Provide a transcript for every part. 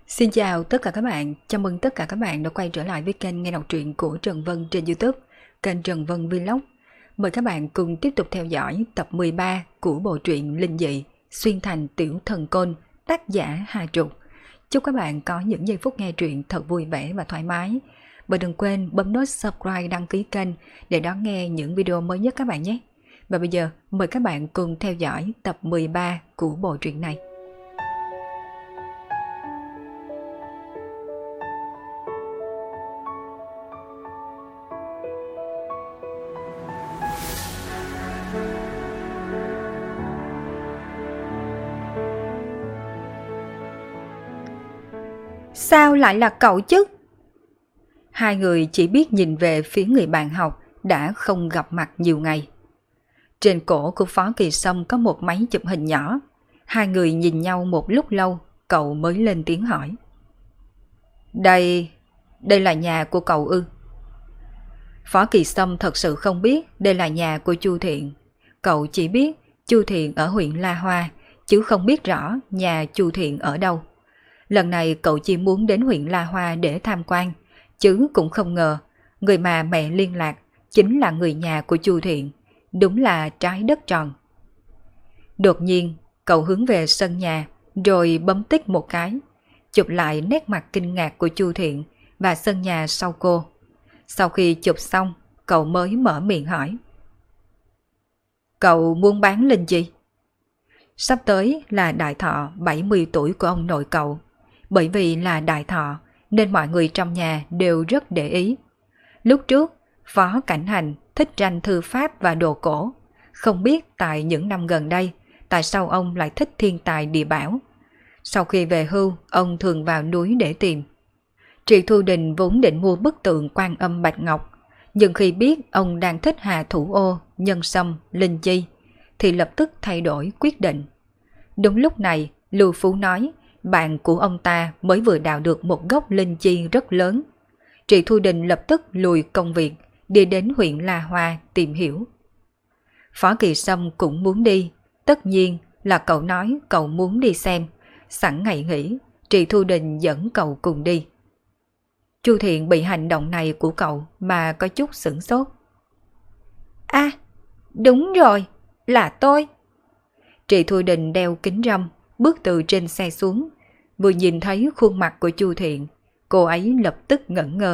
Xin chào tất cả các bạn, chào mừng tất cả các bạn đã quay trở lại với kênh nghe đọc truyện của Trần Vân trên YouTube, kênh Trần Vân Vlog. Mời các bạn cùng tiếp tục theo dõi tập 13 của bộ truyện Linh Dị Xuyên Thành Tiểu Thần Côn, tác giả Hà Trục. Chúc các bạn có những giây phút nghe truyện thật vui vẻ và thoải mái. Và đừng quên bấm nút subscribe, đăng ký kênh để đón nghe những video mới nhất các bạn nhé. Và bây giờ mời các bạn cùng theo dõi tập 13 của bộ truyện này. Sao lại là cậu chứ? Hai người chỉ biết nhìn về phía người bạn học đã không gặp mặt nhiều ngày. Trên cổ của Phó Kỳ Sâm có một máy chụp hình nhỏ. Hai người nhìn nhau một lúc lâu, cậu mới lên tiếng hỏi. Đây là nhà của cậu ư? Phó Kỳ Sâm thật sự không biết đây là nhà của Chu Thiện. Cậu chỉ biết Chu Thiện ở huyện La Hoa, chứ không biết rõ nhà Chu Thiện ở đâu. Lần này cậu chỉ muốn đến huyện La Hoa để tham quan, chứ cũng không ngờ người mà mẹ liên lạc chính là người nhà của Chu Thiện. Đúng là trái đất tròn. Đột nhiên, cậu hướng về sân nhà, rồi bấm tích một cái, chụp lại nét mặt kinh ngạc của Chu Thiện và sân nhà sau cô. Sau khi chụp xong, cậu mới mở miệng hỏi. Cậu muốn bán linh gì? Sắp tới là đại thọ 70 tuổi của ông nội cậu. Bởi vì là đại thọ nên mọi người trong nhà đều rất để ý. Lúc trước, Phó Cảnh Hành thích tranh thư pháp và đồ cổ. Không biết tại những năm gần đây, tại sao ông lại thích thiên tài địa bảo. Sau khi về hưu, ông thường vào núi để tìm. Trị Thu Đình vốn định mua bức tượng Quan Âm Bạch Ngọc, nhưng khi biết ông đang thích Hà Thủ Ô, Nhân Sâm, Linh Chi, thì lập tức thay đổi quyết định. Đúng lúc này, Lưu Phú nói, bạn của ông ta mới vừa đào được một gốc linh chi rất lớn. Trị Thu Đình lập tức lùi công việc, đi đến huyện La Hoa tìm hiểu. Phó Kỳ Sâm cũng muốn đi, tất nhiên là cậu nói cậu muốn đi xem. Sẵn ngày nghỉ, Trị Thu Đình dẫn cậu cùng đi. Chu Thiện bị hành động này của cậu mà có chút sửng sốt. À, đúng rồi, là tôi. Trị Thu Đình đeo kính râm, bước từ trên xe xuống. Vừa nhìn thấy khuôn mặt của Chu Thiện, cô ấy lập tức ngẩn ngơ.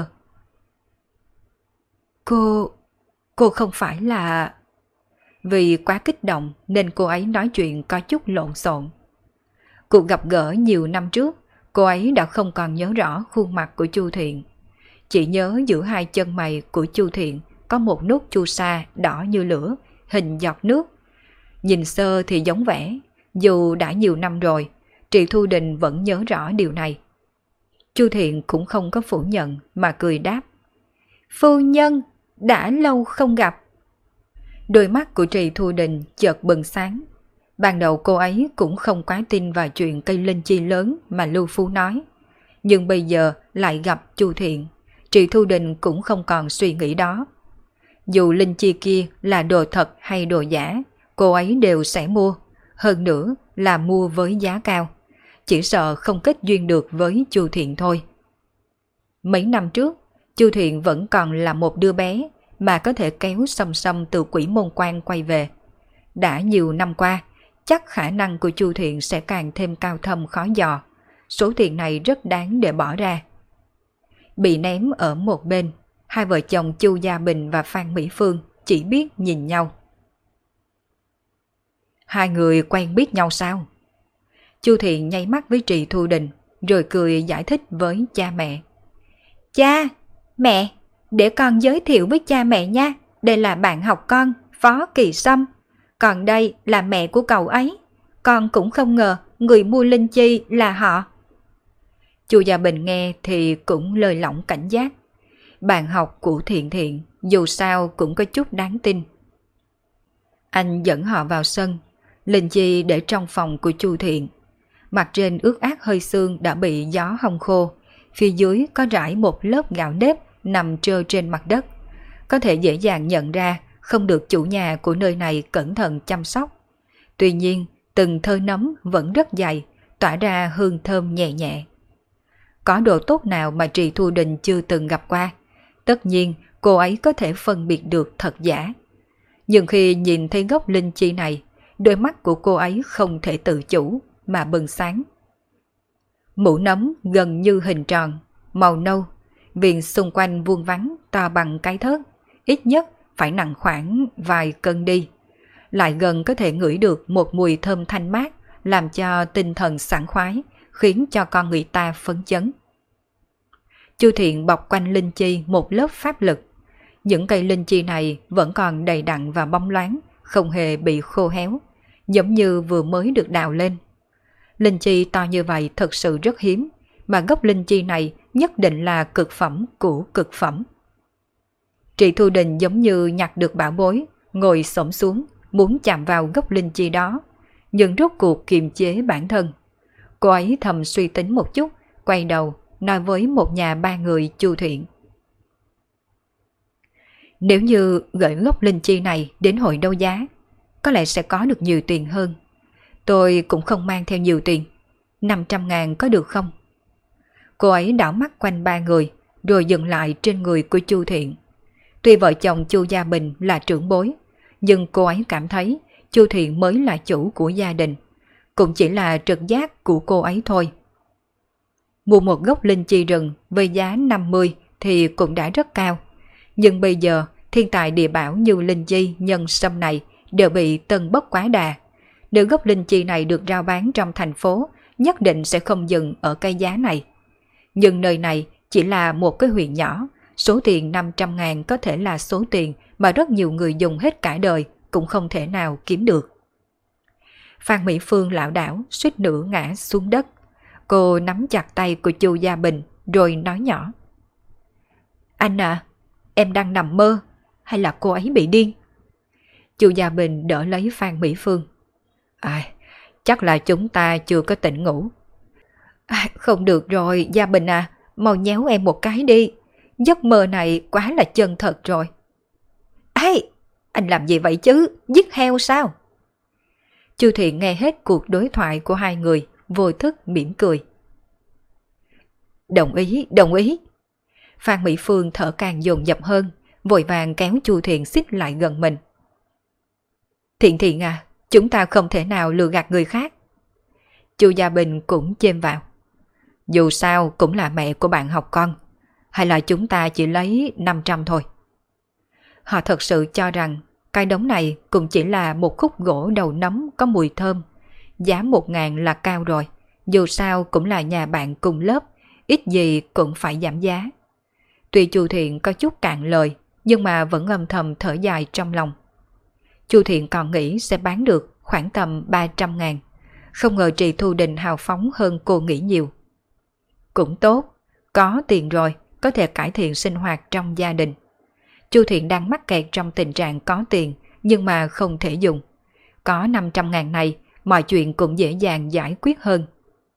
Cô không phải là... Vì quá kích động nên cô ấy nói chuyện có chút lộn xộn. Cuộc gặp gỡ nhiều năm trước, cô ấy đã không còn nhớ rõ khuôn mặt của Chu Thiện. Chỉ nhớ giữa hai chân mày của Chu Thiện có một nốt chu sa đỏ như lửa, hình giọt nước. Nhìn sơ thì giống vẻ, dù đã nhiều năm rồi, Trị Thu Đình vẫn nhớ rõ điều này. Chu Thiện cũng không có phủ nhận mà cười đáp. Phu nhân, đã lâu không gặp. Đôi mắt của Trị Thu Đình chợt bừng sáng. Ban đầu cô ấy cũng không quá tin vào chuyện cây linh chi lớn mà Lưu Phú nói. Nhưng bây giờ lại gặp Chu Thiện, Trị Thu Đình cũng không còn suy nghĩ đó. Dù linh chi kia là đồ thật hay đồ giả, cô ấy đều sẽ mua. Hơn nữa là mua với giá cao. Chỉ sợ không kết duyên được với Chu Thiện thôi. Mấy năm trước, Chu Thiện vẫn còn là một đứa bé mà có thể kéo Sâm Sâm từ Quỷ Môn Quan quay về. Đã nhiều năm qua, chắc khả năng của Chu Thiện sẽ càng thêm cao thâm khó dò. Số tiền này rất đáng để bỏ ra. Bị ném ở một bên, hai vợ chồng Chu Gia Bình và Phan Mỹ Phương chỉ biết nhìn nhau. Hai người quen biết nhau sao? Chu Thiện nháy mắt với Trị Thu Đình, rồi cười giải thích với cha mẹ. Cha, mẹ, để con giới thiệu với cha mẹ nha. Đây là bạn học con, Phó Kỳ Sâm. Còn đây là mẹ của cậu ấy. Con cũng không ngờ người mua linh chi là họ. Chu Gia Bình nghe thì cũng lơi lỏng cảnh giác. Bạn học của Thiện Thiện dù sao cũng có chút đáng tin. Anh dẫn họ vào sân. Linh chi để trong phòng của Chu Thiện. Mặt trên ướt át hơi sương đã bị gió hong khô. Phía dưới có rải một lớp gạo nếp nằm trơ trên mặt đất. Có thể dễ dàng nhận ra không được chủ nhà của nơi này cẩn thận chăm sóc. Tuy nhiên, từng thơ nấm vẫn rất dày, tỏa ra hương thơm nhẹ nhẹ. có đồ tốt nào mà Trì Thu Đình chưa từng gặp qua. Tất nhiên cô ấy có thể phân biệt được thật giả. Nhưng khi nhìn thấy gốc linh chi này, đôi mắt của cô ấy không thể tự chủ mà bừng sáng. Mũ nấm gần như hình tròn, màu nâu, viền xung quanh vuông vắn to bằng cái thớt, ít nhất phải nặng khoảng vài cân đi. Lại gần có thể ngửi được một mùi thơm thanh mát, làm cho tinh thần sảng khoái, khiến cho con người ta phấn chấn. Chu Thiện bọc quanh linh chi một lớp pháp lực. Những cây linh chi này vẫn còn đầy đặn và bóng loáng, không hề bị khô héo, giống như vừa mới được đào lên. Linh chi to như vậy thật sự rất hiếm, mà gốc linh chi này nhất định là cực phẩm của cực phẩm. Trì Thu Đình giống như nhặt được bảo bối, ngồi xổm xuống, muốn chạm vào gốc linh chi đó, nhưng rốt cuộc kiềm chế bản thân. Cô ấy thầm suy tính một chút, quay đầu, nói với một nhà ba người Chu Thiện. Nếu như gửi gốc linh chi này đến hội đấu giá, có lẽ sẽ có được nhiều tiền hơn. Tôi cũng không mang theo nhiều tiền, 500.000 có được không? Cô ấy đảo mắt quanh ba người, rồi dừng lại trên người của Chu Thiện. Tuy vợ chồng Chu Gia Bình là trưởng bối, nhưng cô ấy cảm thấy Chu Thiện mới là chủ của gia đình, cũng chỉ là trực giác của cô ấy thôi. Mua một gốc linh chi rừng với giá 50 thì cũng đã rất cao, nhưng bây giờ thiên tài địa bảo như linh chi nhân sâm này đều bị tân bốc quá đà. Nếu gốc linh chi này được rao bán trong thành phố, nhất định sẽ không dừng ở cái giá này. Nhưng nơi này chỉ là một cái huyện nhỏ, số tiền 500.000 có thể là số tiền mà rất nhiều người dùng hết cả đời cũng không thể nào kiếm được. Phan Mỹ Phương lảo đảo suýt nữa ngã xuống đất. Cô nắm chặt tay của Chu Gia Bình rồi nói nhỏ. Anh à, em đang nằm mơ hay là cô ấy bị điên? Chu Gia Bình đỡ lấy Phan Mỹ Phương. Chắc là chúng ta chưa có tỉnh ngủ. Không được rồi Gia Bình à, mau nhéo em một cái đi. Giấc mơ này quá là chân thật rồi. Anh làm gì vậy chứ, giết heo sao? Chu Thiện nghe hết cuộc đối thoại của hai người, vô thức mỉm cười. Đồng ý, đồng ý. Phan Mỹ Phương thở càng dồn dập hơn, vội vàng kéo Chu Thiện xích lại gần mình. Thiện à, chúng ta không thể nào lừa gạt người khác. Chu Gia Bình cũng chêm vào. Dù sao cũng là mẹ của bạn học con, hay là chúng ta chỉ lấy 500 thôi. Họ thật sự cho rằng cái đống này cũng chỉ là một khúc gỗ đầu nấm có mùi thơm. Giá 1.000 là cao rồi, dù sao cũng là nhà bạn cùng lớp, ít gì cũng phải giảm giá. Tuy Chu Thiện có chút cạn lời, nhưng mà vẫn âm thầm thở dài trong lòng. Chu Thiện còn nghĩ sẽ bán được khoảng tầm 300.000. Không ngờ Trì Thu Đình hào phóng hơn cô nghĩ nhiều. Cũng tốt, có tiền rồi, có thể cải thiện sinh hoạt trong gia đình. Chu Thiện đang mắc kẹt trong tình trạng có tiền nhưng mà không thể dùng. Có 500.000 này, mọi chuyện cũng dễ dàng giải quyết hơn.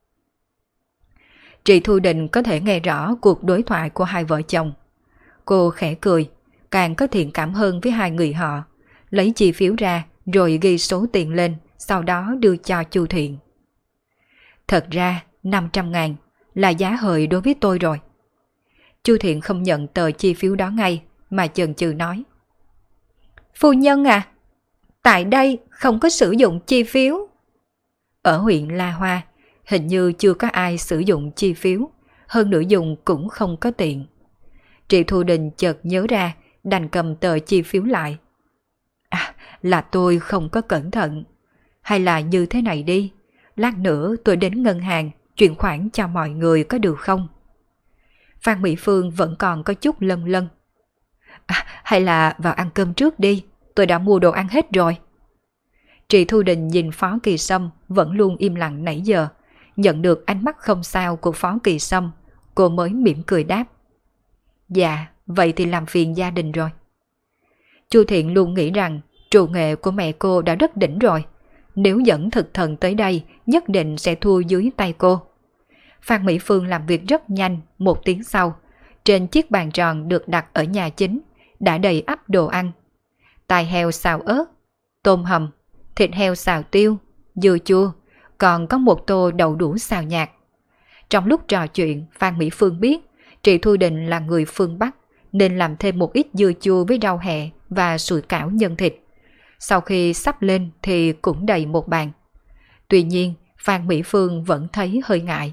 Trì Thu Đình có thể nghe rõ cuộc đối thoại của hai vợ chồng. Cô khẽ cười, càng có thiện cảm hơn với hai người họ, lấy chi phiếu ra rồi ghi số tiền lên, sau đó đưa cho Chu Thiện. Thật ra 500.000 là giá hời đối với tôi rồi. Chu Thiện không nhận tờ chi phiếu đó ngay mà chần chừ nói. Phu nhân à, tại đây không có sử dụng chi phiếu. Ở huyện La Hoa, hình như chưa có ai sử dụng chi phiếu, hơn nữa dùng cũng không có tiện. Trì Thu Đình chợt nhớ ra, đành cầm tờ chi phiếu lại. Là tôi không có cẩn thận. Hay là như thế này đi, lát nữa tôi đến ngân hàng chuyển khoản cho mọi người có được không? Phan Mỹ Phương vẫn còn có chút lân lân. Hay là vào ăn cơm trước đi, tôi đã mua đồ ăn hết rồi. Trì Thu Đình nhìn Phó Kỳ Sâm vẫn luôn im lặng nãy giờ, nhận được ánh mắt không sao của Phó Kỳ Sâm, cô mới mỉm cười đáp. Dạ, vậy thì làm phiền gia đình rồi. Chu Thiện luôn nghĩ rằng trù nghệ của mẹ cô đã rất đỉnh rồi, nếu dẫn thực thần tới đây nhất định sẽ thua dưới tay cô. Phan Mỹ Phương làm việc rất nhanh, 1 tiếng sau, trên chiếc bàn tròn được đặt ở nhà chính đã đầy ắp đồ ăn. Tai heo xào ớt, tôm hầm, thịt heo xào tiêu, dưa chua, còn có một tô đậu đủ xào nhạt. Trong lúc trò chuyện, Phan Mỹ Phương biết Trị Thu Đình là người phương Bắc nên làm thêm một ít dưa chua với rau hẹ và sủi cảo nhân thịt. Sau khi sắp lên thì cũng đầy một bàn. Tuy nhiên, Phan Mỹ Phương vẫn thấy hơi ngại.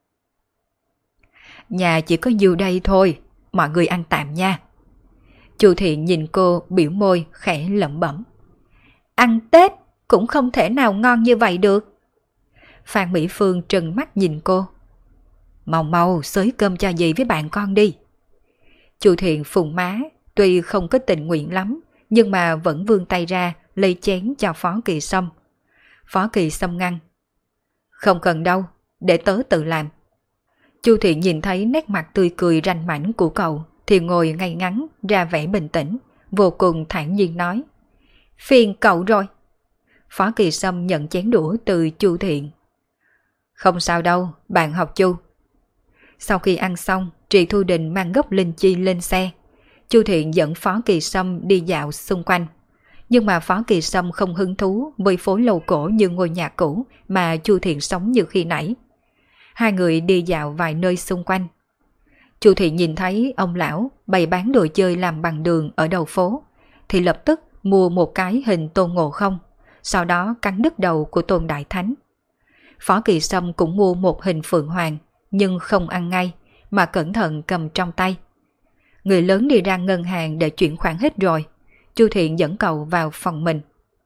Nhà chỉ có dưa đây thôi, mọi người ăn tạm nha. Chu Thiện nhìn cô biểu môi khẽ lẩm bẩm. Ăn Tết cũng không thể nào ngon như vậy được. Phan Mỹ Phương trừng mắt nhìn cô. Mau mau xới cơm cho dì với bạn con đi. Chu Thiện phùng má, tuy không có tình nguyện lắm, nhưng mà vẫn vươn tay ra lấy chén cho Phó Kỳ Sâm. Phó Kỳ Sâm ngăn. Không cần đâu, để tớ tự làm. Chu Thiện nhìn thấy nét mặt tươi cười ranh mãnh của cậu thì ngồi ngay ngắn ra vẻ bình tĩnh, vô cùng thản nhiên nói. Phiền cậu rồi. Phó Kỳ Sâm nhận chén đũa từ Chu Thiện. Không sao đâu, bạn học Chu. Sau khi ăn xong, Trị Thu Đình mang gốc linh chi lên xe. Chu Thiện dẫn Phó Kỳ Sâm đi dạo xung quanh. Nhưng mà Phó Kỳ Sâm không hứng thú với phố lầu cổ như ngôi nhà cũ mà Chu Thiện sống như khi nãy. Hai người đi dạo vài nơi xung quanh. Chu Thiện nhìn thấy ông lão bày bán đồ chơi làm bằng đường ở đầu phố, thì lập tức mua một cái hình Tôn Ngộ Không, sau đó cắn đứt đầu của Tôn Đại Thánh. Phó Kỳ Sâm cũng mua một hình Phượng Hoàng, nhưng không ăn ngay, mà cẩn thận cầm trong tay. Người lớn đi ra ngân hàng để chuyển khoản hết rồi, Chu Thiện dẫn cậu vào phòng mình.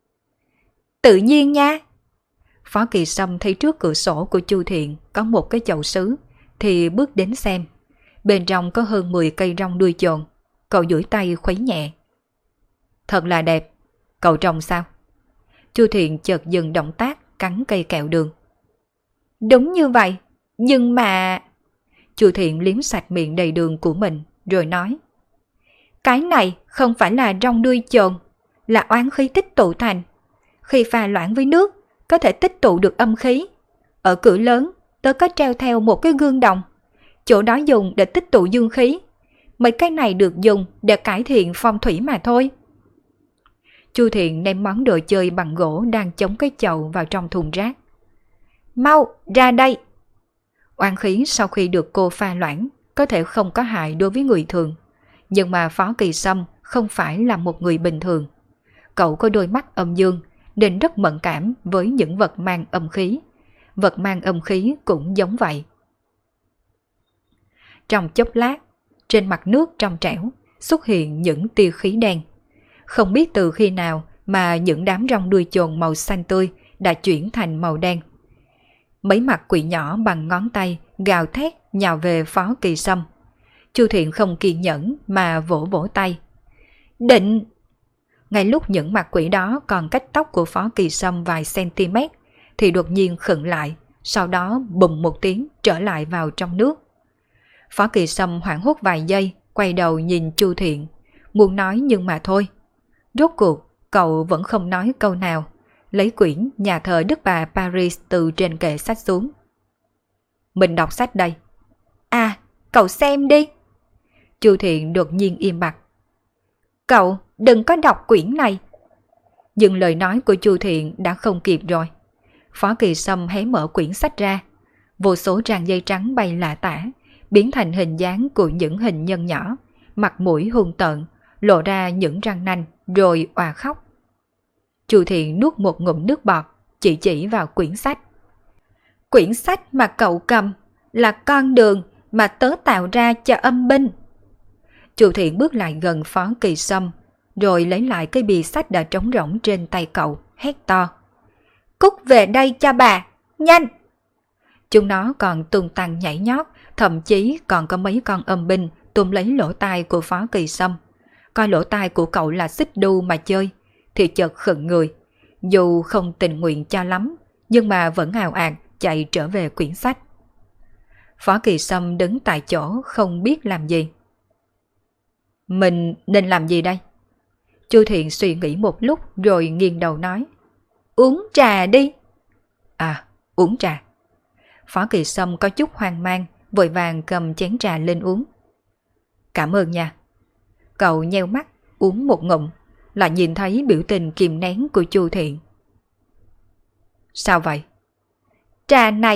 Tự nhiên nha. Phó Kỳ Sâm thấy trước cửa sổ của Chu Thiện có một cái chậu sứ, thì bước đến xem. Bên trong có hơn 10 cây rong đuôi chồn, cậu duỗi tay khuấy nhẹ. Thật là đẹp, cậu trồng sao? Chu Thiện chợt dừng động tác cắn cây kẹo đường. Đúng như vậy, nhưng mà... Chu Thiện liếm sạch miệng đầy đường của mình rồi nói. Cái này không phải là rong đuôi chồn, là oán khí tích tụ thành. Khi pha loãng với nước, có thể tích tụ được âm khí. Ở cửa lớn, tớ có treo theo một cái gương đồng. Chỗ đó dùng để tích tụ dương khí. Mấy cái này được dùng để cải thiện phong thủy mà thôi. Chu Thiện ném món đồ chơi bằng gỗ đang chống cái chậu vào trong thùng rác. Mau, ra đây! Oan khí sau khi được cô pha loãng có thể không có hại đối với người thường. Nhưng mà Phó Kỳ Sâm không phải là một người bình thường. Cậu có đôi mắt âm dương nên rất mẫn cảm với những vật mang âm khí. Vật mang âm khí cũng giống vậy. Trong chốc lát, trên mặt nước trong trẻo xuất hiện những tia khí đen. Không biết từ khi nào mà những đám rong đuôi chồn màu xanh tươi đã chuyển thành màu đen. Mấy mặt quỷ nhỏ bằng ngón tay gào thét nhào về Phó Kỳ Sâm. Chu Thiện không kiên nhẫn mà vỗ vỗ tay. Định! Ngay lúc những mặt quỷ đó còn cách tóc của Phó Kỳ Sâm vài cm thì đột nhiên khựng lại, sau đó bùng một tiếng trở lại vào trong nước. Phó Kỳ Sâm hoảng hốt vài giây, quay đầu nhìn Chu Thiện, muốn nói nhưng mà thôi. Rốt cuộc, cậu vẫn không nói câu nào, lấy quyển Nhà thờ Đức Bà Paris từ trên kệ sách xuống. Mình đọc sách đây. À, cậu xem đi. Chu Thiện đột nhiên im bặt. Cậu đừng có đọc quyển này. Nhưng lời nói của Chu Thiện đã không kịp rồi. Phó Kỳ Sâm hé mở quyển sách ra. Vô số trang giấy trắng bay lả tả, biến thành hình dáng của những hình nhân nhỏ, mặt mũi hung tợn, lộ ra những răng nanh rồi òa khóc. Chu Thiện nuốt một ngụm nước bọt, chỉ vào quyển sách. Quyển sách mà cậu cầm là con đường mà tớ tạo ra cho âm binh. Chu Thiện bước lại gần Phó Kỳ Sâm, rồi lấy lại cái bìa sách đã trống rỗng trên tay cậu, hét to. Cút về đây cho bà, nhanh! Chúng nó còn tung tăng nhảy nhót, thậm chí còn có mấy con âm binh túm lấy lỗ tai của Phó Kỳ Sâm. Coi lỗ tai của cậu là xích đu mà chơi, thì chợt khựng người. Dù không tình nguyện cho lắm, nhưng mà vẫn ào ạt chạy trở về quyển sách. Phó Kỳ Sâm đứng tại chỗ không biết làm gì. Mình nên làm gì đây? Chu Thiện suy nghĩ một lúc rồi nghiêng đầu nói. Uống trà đi. À, uống trà. Phó Kỳ Sâm có chút hoang mang, vội vàng cầm chén trà lên uống. Cảm ơn nha. Cậu nheo mắt, uống một ngụm, lại nhìn thấy biểu tình kìm nén của Chu Thiện. Sao vậy? Trà này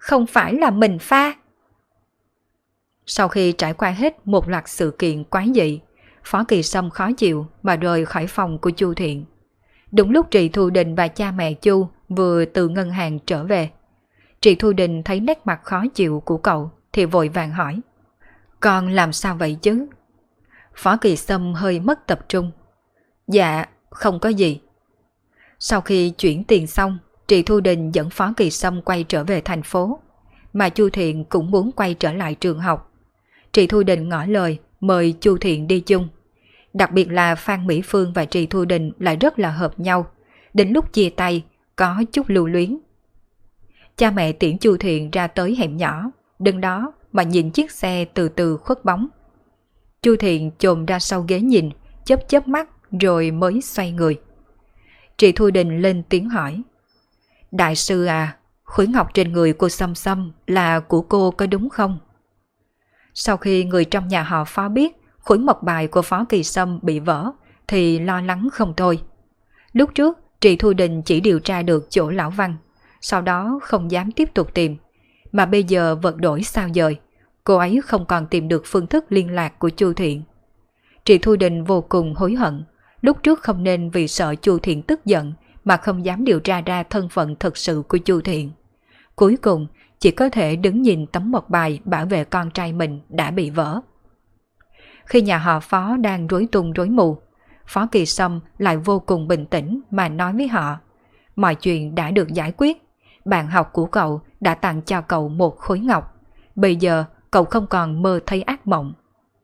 không phải là mình pha. Sau khi trải qua hết một loạt sự kiện quái dị, Phó Kỳ Sâm khó chịu mà rời khỏi phòng của Chu Thiện. Đúng lúc Trì Thu Đình và cha mẹ Chu vừa từ ngân hàng trở về. Trì Thu Đình thấy nét mặt khó chịu của cậu thì vội vàng hỏi: Con làm sao vậy chứ? Phó Kỳ Sâm hơi mất tập trung. Dạ, không có gì. Sau khi chuyển tiền xong, Trì Thu Đình dẫn Phó Kỳ Sâm quay trở về thành phố, mà Chu Thiện cũng muốn quay trở lại trường học. Trì Thu Đình ngỏ lời mời Chu Thiện đi chung. Đặc biệt là Phan Mỹ Phương và Trì Thu Đình lại rất là hợp nhau, đến lúc chia tay có chút lưu luyến. Cha mẹ tiễn Chu Thiện ra tới hẻm nhỏ, đứng đó mà nhìn chiếc xe từ từ khuất bóng. Chu Thiện chồm ra sau ghế nhìn, chớp chớp mắt rồi mới xoay người. Trì Thu Đình lên tiếng hỏi: Đại sư à, khối ngọc trên người cô Sâm Sâm là của cô có đúng không? Sau khi người trong nhà họ Phó biết khối mộc bài của Phó Kỳ Sâm bị vỡ thì lo lắng không thôi. Lúc trước Trì Thu Đình chỉ điều tra được chỗ Lão Văn, sau đó không dám tiếp tục tìm. Mà bây giờ vật đổi sao dời, cô ấy không còn tìm được phương thức liên lạc của Chu Thiện. Trì Thu Đình vô cùng hối hận, lúc trước không nên vì sợ Chu Thiện tức giận mà không dám điều tra ra thân phận thực sự của Chu Thiện. Cuối cùng chỉ có thể đứng nhìn tấm mộc bài bảo vệ con trai mình đã bị vỡ. Khi nhà họ Phó đang rối tung rối mù, Phó Kỳ Sâm lại vô cùng bình tĩnh mà nói với họ: Mọi chuyện đã được giải quyết, bạn học của cậu đã tặng cho cậu một khối ngọc, bây giờ cậu không còn mơ thấy ác mộng.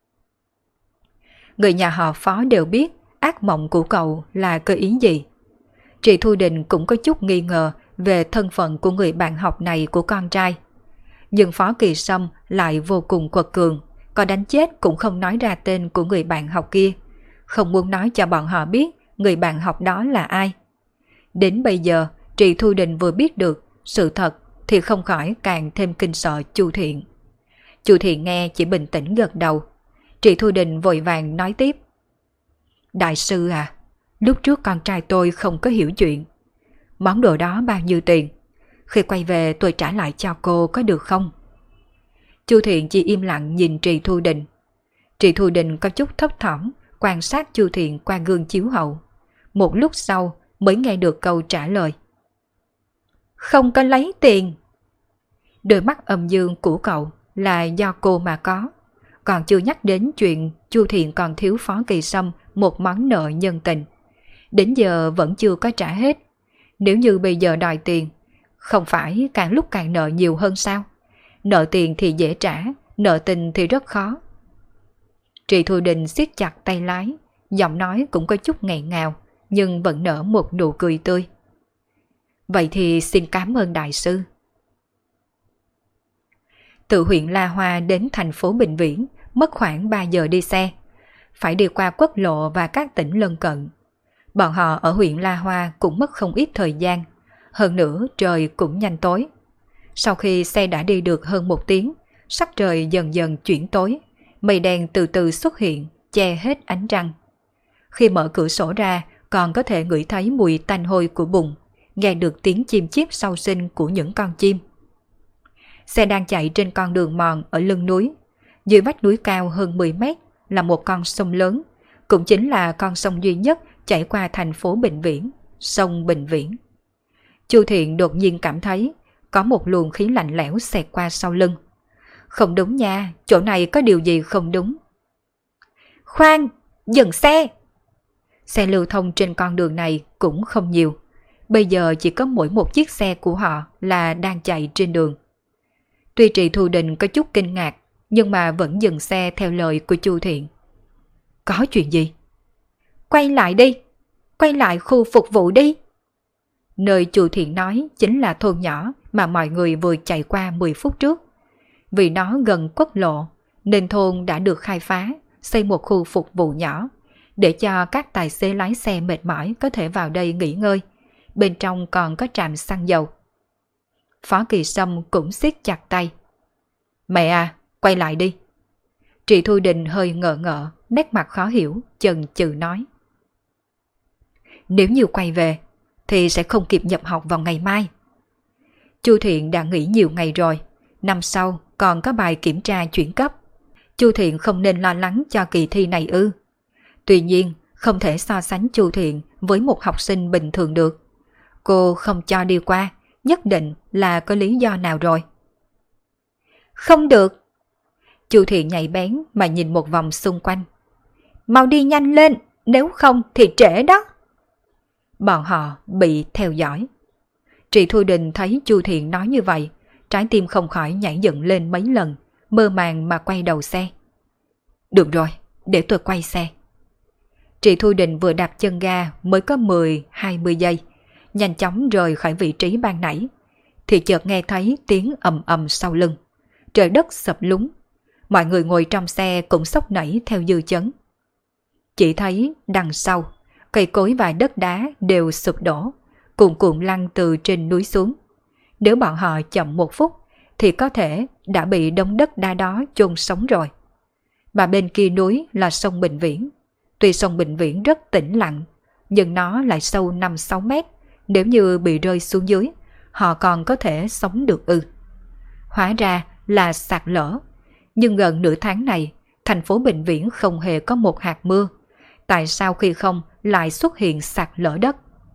Người nhà họ Phó đều biết ác mộng của cậu là cơ ý gì. Trì Thu Đình cũng có chút nghi ngờ về thân phận của người bạn học này của con trai. Nhưng Phó Kỳ Sâm lại vô cùng quật cường, có đánh chết cũng không nói ra tên của người bạn học kia, không muốn nói cho bọn họ biết người bạn học đó là ai. Đến bây giờ, Trì Thu Đình vừa biết được sự thật thì không khỏi càng thêm kinh sợ Chu Thiện. Chu Thiện nghe chỉ bình tĩnh gật đầu. Trì Thu Đình vội vàng nói tiếp: Đại sư à, lúc trước con trai tôi không có hiểu chuyện. Món đồ đó bao nhiêu tiền? Khi quay về tôi trả lại cho cô có được không? Chu Thiện chỉ im lặng nhìn Trì Thu Đình. Trì Thu Đình có chút thấp thỏm quan sát Chu Thiện qua gương chiếu hậu. Một lúc sau mới nghe được câu trả lời: Không có lấy tiền. Đôi mắt âm dương của cậu là do cô mà có. Còn chưa nhắc đến chuyện Chu Thiện còn thiếu Phó Kỳ Sâm một món nợ nhân tình. Đến giờ vẫn chưa có trả hết. Nếu như bây giờ đòi tiền, không phải càng lúc càng nợ nhiều hơn sao? Nợ tiền thì dễ trả, nợ tình thì rất khó. Trì Thu Đình siết chặt tay lái, giọng nói cũng có chút nghẹn ngào, nhưng vẫn nở một nụ cười tươi. Vậy thì xin cảm ơn đại sư. Từ huyện La Hoa đến thành phố Bình Viễn mất khoảng 3 giờ đi xe, phải đi qua quốc lộ và các tỉnh lân cận. Bọn họ ở huyện La Hoa cũng mất không ít thời gian, hơn nữa trời cũng nhanh tối. Sau khi xe đã đi được hơn 1 tiếng, sắc trời dần dần chuyển tối, mây đen từ từ xuất hiện, che hết ánh trăng. Khi mở cửa sổ ra, còn có thể ngửi thấy mùi tanh hôi của bùn, nghe được tiếng chim chíp sau sinh của những con chim. Xe đang chạy trên con đường mòn ở lưng núi. Dưới vách núi cao hơn 10 mét là một con sông lớn, cũng chính là con sông duy nhất chảy qua thành phố Bình Viễn, sông Bình Viễn. Chu Thiện đột nhiên cảm thấy có một luồng khí lạnh lẽo xẹt qua sau lưng. Không đúng nha, chỗ này có điều gì không đúng. Khoan, dừng xe! Xe lưu thông trên con đường này cũng không nhiều. Bây giờ chỉ có mỗi một chiếc xe của họ là đang chạy trên đường. Tuy Trì Thu Đình có chút kinh ngạc, nhưng mà vẫn dừng xe theo lời của Chu Thiện. Có chuyện gì? Quay lại đi! Quay lại khu phục vụ đi! Nơi Chu Thiện nói chính là thôn nhỏ mà mọi người vừa chạy qua 10 phút trước. Vì nó gần quốc lộ, nên thôn đã được khai phá, xây một khu phục vụ nhỏ, để cho các tài xế lái xe mệt mỏi có thể vào đây nghỉ ngơi. Bên trong còn có trạm xăng dầu. Phó Kỳ Sâm cũng siết chặt tay. Mẹ à, quay lại đi! Trì Thu Đình hơi ngợ ngợ, nét mặt khó hiểu, chần chừ nói. Nếu như quay về, thì sẽ không kịp nhập học vào ngày mai. Chu Thiện đã nghỉ nhiều ngày rồi, năm sau còn có bài kiểm tra chuyển cấp. Chu Thiện không nên lo lắng cho kỳ thi này ư? Tuy nhiên, không thể so sánh Chu Thiện với một học sinh bình thường được. Cô không cho đi qua, nhất định là có lý do nào rồi. Không được. Chu Thiện nhạy bén mà nhìn một vòng xung quanh. Mau đi nhanh lên, nếu không thì trễ đó. Bọn họ bị theo dõi. Trị Thu Đình thấy Chu Thiện nói như vậy, trái tim không khỏi nhảy dựng lên mấy lần, mơ màng mà quay đầu xe. Được rồi, để tôi quay xe. Trị Thu Đình vừa đạp chân ga mới có 10-20 giây, nhanh chóng rời khỏi vị trí ban nãy, thì chợt nghe thấy tiếng ầm ầm sau lưng. Trời đất sập lún, mọi người ngồi trong xe cũng sốc nảy theo dư chấn. Chỉ thấy đằng sau, cây cối và đất đá đều sụp đổ, cuồn cuộn lăn từ trên núi xuống. Nếu bọn họ chậm một phút thì có thể đã bị đống đất đá đó chôn sống rồi. Mà bên kia núi là sông Bình Viễn. Tuy sông Bình Viễn rất tĩnh lặng, nhưng nó lại sâu 5-6 mét. Nếu như bị rơi xuống dưới, họ còn có thể sống được ư? Hóa ra là sạt lở. Nhưng gần nửa tháng này, thành phố Bình Viễn không hề có một hạt mưa. Tại sao khi không lại xuất hiện sạt lở đất?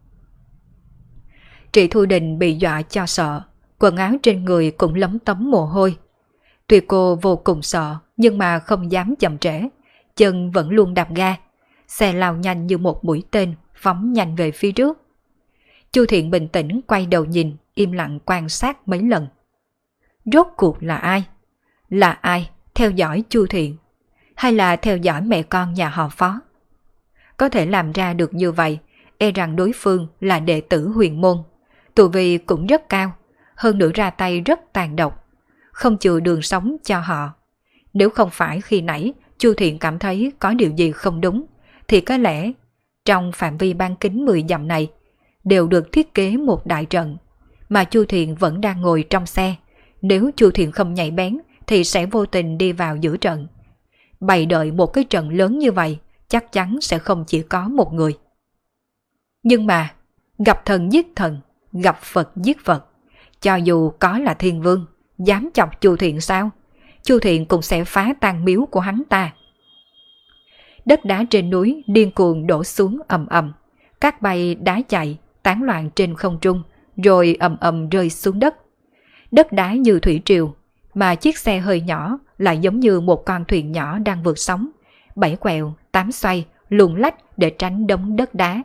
Trị Thu Đình bị dọa cho sợ, quần áo trên người cũng lấm tấm mồ hôi. Tuy cô vô cùng sợ, nhưng mà không dám chậm trễ, chân vẫn luôn đạp ga. Xe lao nhanh như một mũi tên, phóng nhanh về phía trước. Chu Thiện bình tĩnh quay đầu nhìn, im lặng quan sát mấy lần. Rốt cuộc là ai? Là ai theo dõi Chu Thiện? Hay là theo dõi mẹ con nhà họ Phó? Có thể làm ra được như vậy, e rằng đối phương là đệ tử huyền môn. Tu vi cũng rất cao, hơn nữa ra tay rất tàn độc, không chừa đường sống cho họ. Nếu không phải khi nãy Chu Thiện cảm thấy có điều gì không đúng, thì có lẽ trong phạm vi bán kính 10 dặm này đều được thiết kế một đại trận, mà Chu Thiện vẫn đang ngồi trong xe. Nếu Chu Thiện không nhạy bén thì sẽ vô tình đi vào giữa trận. Bày đợi một cái trận lớn như vậy chắc chắn sẽ không chỉ có một người. Nhưng mà gặp thần giết thần, gặp Phật giết Phật, cho dù có là thiên vương, dám chọc Chu Thiện sao? Chu Thiện cũng sẽ phá tan miếu của hắn ta. Đất đá trên núi điên cuồng đổ xuống ầm ầm, cát bay đá chạy tán loạn trên không trung, rồi ầm ầm rơi xuống đất. Đất đá như thủy triều, mà chiếc xe hơi nhỏ lại giống như một con thuyền nhỏ đang vượt sóng, 7 quẹo 8 xoay, luồn lách để tránh đống đất đá.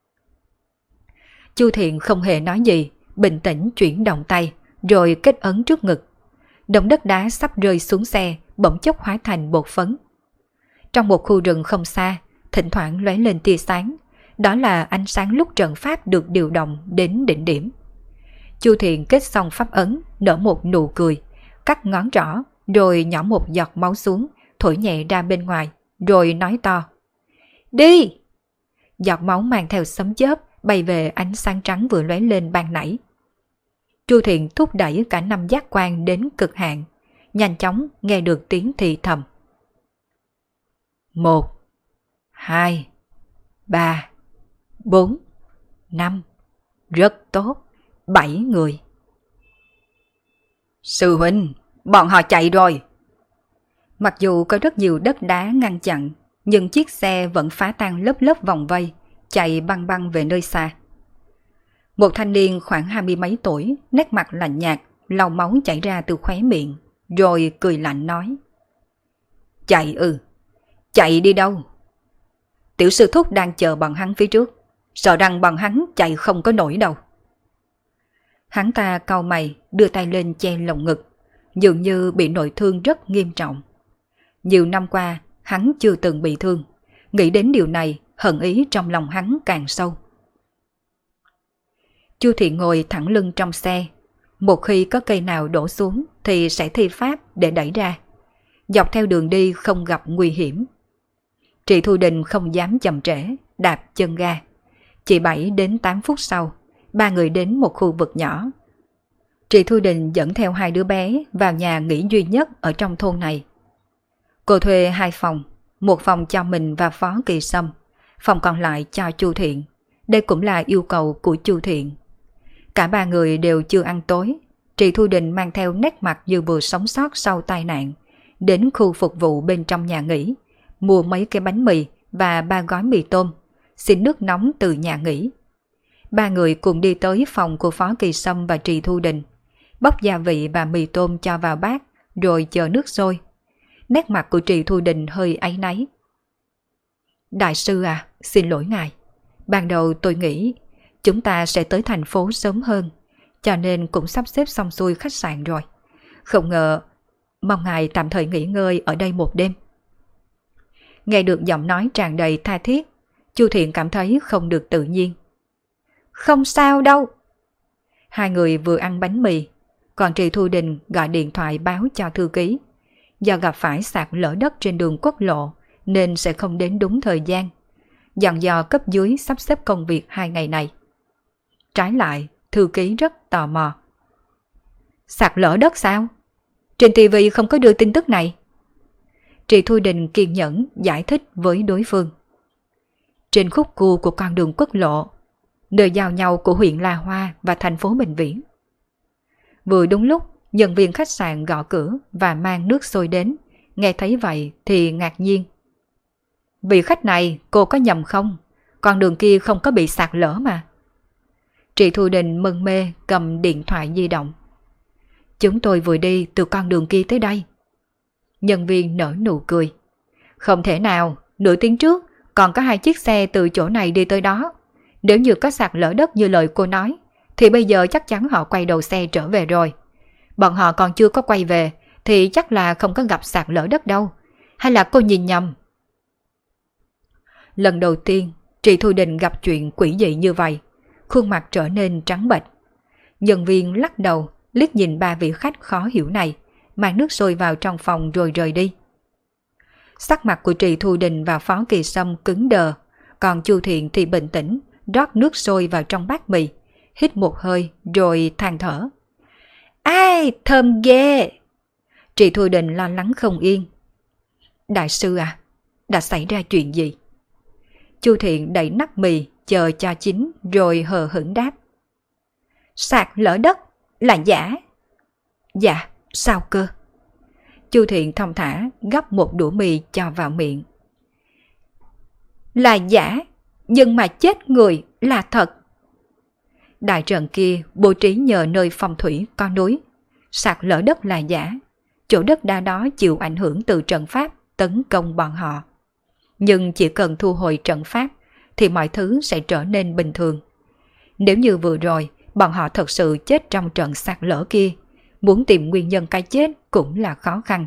Chu Thiện không hề nói gì, bình tĩnh chuyển động tay, rồi kết ấn trước ngực. Đống đất đá sắp rơi xuống xe, bỗng chốc hóa thành bột phấn. Trong một khu rừng không xa, thỉnh thoảng lóe lên tia sáng, đó là ánh sáng lúc trận pháp được điều động đến đỉnh điểm. Chu Thiện kết xong pháp ấn, nở một nụ cười, cắt ngón trỏ, rồi nhỏ một giọt máu xuống, thổi nhẹ ra bên ngoài, rồi nói to. Đi! Giọt máu mang theo sấm chớp, bay về ánh sáng trắng vừa lóe lên ban nãy. Chu Thiện thúc đẩy cả 5 giác quan đến cực hạn, nhanh chóng nghe được tiếng thì thầm. 1, 2, 3, 4, 5, rất tốt, 7 người. Sư huynh, bọn họ chạy rồi. Mặc dù có rất nhiều đất đá ngăn chặn, nhưng chiếc xe vẫn phá tan lớp lớp vòng vây, chạy băng băng về nơi xa. Một thanh niên khoảng 20 mấy tuổi, nét mặt lạnh nhạt, lau máu chảy ra từ khóe miệng, rồi cười lạnh nói. Chạy ư? Chạy đi đâu? Tiểu sư thúc đang chờ bọn hắn phía trước, sợ rằng bọn hắn chạy không có nổi đâu. Hắn ta cau mày, đưa tay lên che lồng ngực, dường như bị nội thương rất nghiêm trọng. Nhiều năm qua, hắn chưa từng bị thương, nghĩ đến điều này, hận ý trong lòng hắn càng sâu. Chu Thiện ngồi thẳng lưng trong xe, một khi có cây nào đổ xuống thì sẽ thi pháp để đẩy ra. Dọc theo đường đi không gặp nguy hiểm. Trị Thu Đình không dám chậm trễ, đạp chân ga. Chỉ 7 đến 8 phút sau, ba người đến một khu vực nhỏ. Trị Thu Đình dẫn theo 2 đứa bé vào nhà nghỉ duy nhất ở trong thôn này. Cô thuê 2 phòng, một phòng cho mình và Phó Kỳ Sâm, phòng còn lại cho Chu Thiện. Đây cũng là yêu cầu của Chu Thiện. Cả ba người đều chưa ăn tối, Trì Thu Đình mang theo nét mặt như vừa sống sót sau tai nạn, đến khu phục vụ bên trong nhà nghỉ, mua mấy cái bánh mì và 3 gói mì tôm, xin nước nóng từ nhà nghỉ. Ba người cùng đi tới phòng của Phó Kỳ Sâm và Trì Thu Đình, bóc gia vị và mì tôm cho vào bát, rồi chờ nước sôi. Nét mặt của Trì Thu Đình hơi áy náy. Đại sư à, xin lỗi ngài. Ban đầu tôi nghĩ chúng ta sẽ tới thành phố sớm hơn, cho nên cũng sắp xếp xong xuôi khách sạn rồi. Không ngờ, mong ngài tạm thời nghỉ ngơi ở đây một đêm. Nghe được giọng nói tràn đầy tha thiết, Chu Thiện cảm thấy không được tự nhiên. Không sao đâu. Hai người vừa ăn bánh mì, còn Trì Thu Đình gọi điện thoại báo cho thư ký. Do gặp phải sạt lở đất trên đường quốc lộ nên sẽ không đến đúng thời gian. Dặn dò cấp dưới sắp xếp công việc 2 ngày này. Trái lại, thư ký rất tò mò. Sạt lở đất sao? Trên TV không có đưa tin tức này. Trì Thu Đình kiên nhẫn giải thích với đối phương. Trên khúc cua của con đường quốc lộ, nơi giao nhau của huyện La Hoa và thành phố Bình Viễn. Vừa đúng lúc, nhân viên khách sạn gõ cửa và mang nước sôi đến. Nghe thấy vậy thì ngạc nhiên. Vị khách này, cô có nhầm không? Con đường kia không có bị sạt lở mà. Trì Thu Đình mân mê cầm điện thoại di động. Chúng tôi vừa đi từ con đường kia tới đây. Nhân viên nở nụ cười. Không thể nào, nửa tiếng trước còn có 2 chiếc xe từ chỗ này đi tới đó. Nếu như có sạt lở đất như lời cô nói, thì bây giờ chắc chắn họ quay đầu xe trở về rồi. Bọn họ còn chưa có quay về thì chắc là không có gặp sạt lở đất đâu. Hay là cô nhìn nhầm? Lần đầu tiên Trì Thu Đình gặp chuyện quỷ dị như vậy, khuôn mặt trở nên trắng bệch. Nhân viên lắc đầu, liếc nhìn 3 vị khách khó hiểu này, mang nước sôi vào trong phòng rồi rời đi. Sắc mặt của Trì Thu Đình và Phó Kỳ Sâm cứng đờ, còn Chu Thiện thì bình tĩnh, rót nước sôi vào trong bát mì, hít một hơi rồi than thở. Ai, thơm ghê! Trì Thu Đình lo lắng không yên. Đại sư à, đã xảy ra chuyện gì? Chu Thiện đẩy nắp mì chờ cho chín rồi hờ hững đáp. Sạt lở đất là giả. Dạ, sao cơ? Chu Thiện thong thả gắp một đũa mì cho vào miệng. Là giả, nhưng mà chết người là thật. Đại trận kia bố trí nhờ nơi phong thủy có núi. Sạt lở đất là giả. Chỗ đất đa đó chịu ảnh hưởng từ trận pháp tấn công bọn họ. Nhưng chỉ cần thu hồi trận pháp thì mọi thứ sẽ trở nên bình thường. Nếu như vừa rồi bọn họ thật sự chết trong trận sạt lở kia, muốn tìm nguyên nhân cái chết cũng là khó khăn.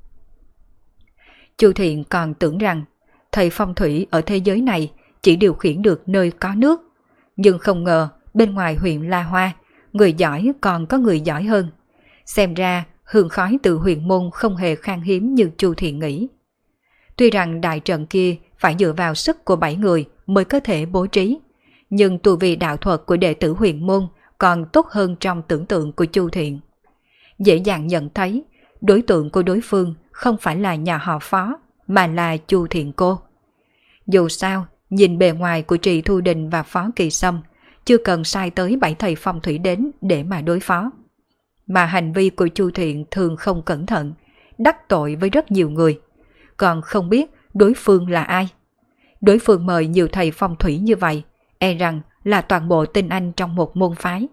Chu Thiện còn tưởng rằng thầy phong thủy ở thế giới này chỉ điều khiển được nơi có nước, nhưng không ngờ bên ngoài huyện La Hoa, người giỏi còn có người giỏi hơn. Xem ra hương khói từ huyền môn không hề khan hiếm như Chu Thiện nghĩ. Tuy rằng đại trận kia phải dựa vào sức của 7 người mới có thể bố trí, nhưng tu vi đạo thuật của đệ tử huyền môn còn tốt hơn trong tưởng tượng của Chu Thiện. Dễ dàng nhận thấy đối tượng của đối phương không phải là nhà họ Phó mà là Chu Thiện cô. Dù sao, nhìn bề ngoài của Trì Thu Đình và Phó Kỳ Sâm chưa cần sai tới 7 thầy phong thủy đến để mà đối phó. Mà hành vi của Chu Thiện thường không cẩn thận, đắc tội với rất nhiều người, còn không biết đối phương là ai. Đối phương mời nhiều thầy phong thủy như vậy, e rằng là toàn bộ tinh anh trong một môn phái.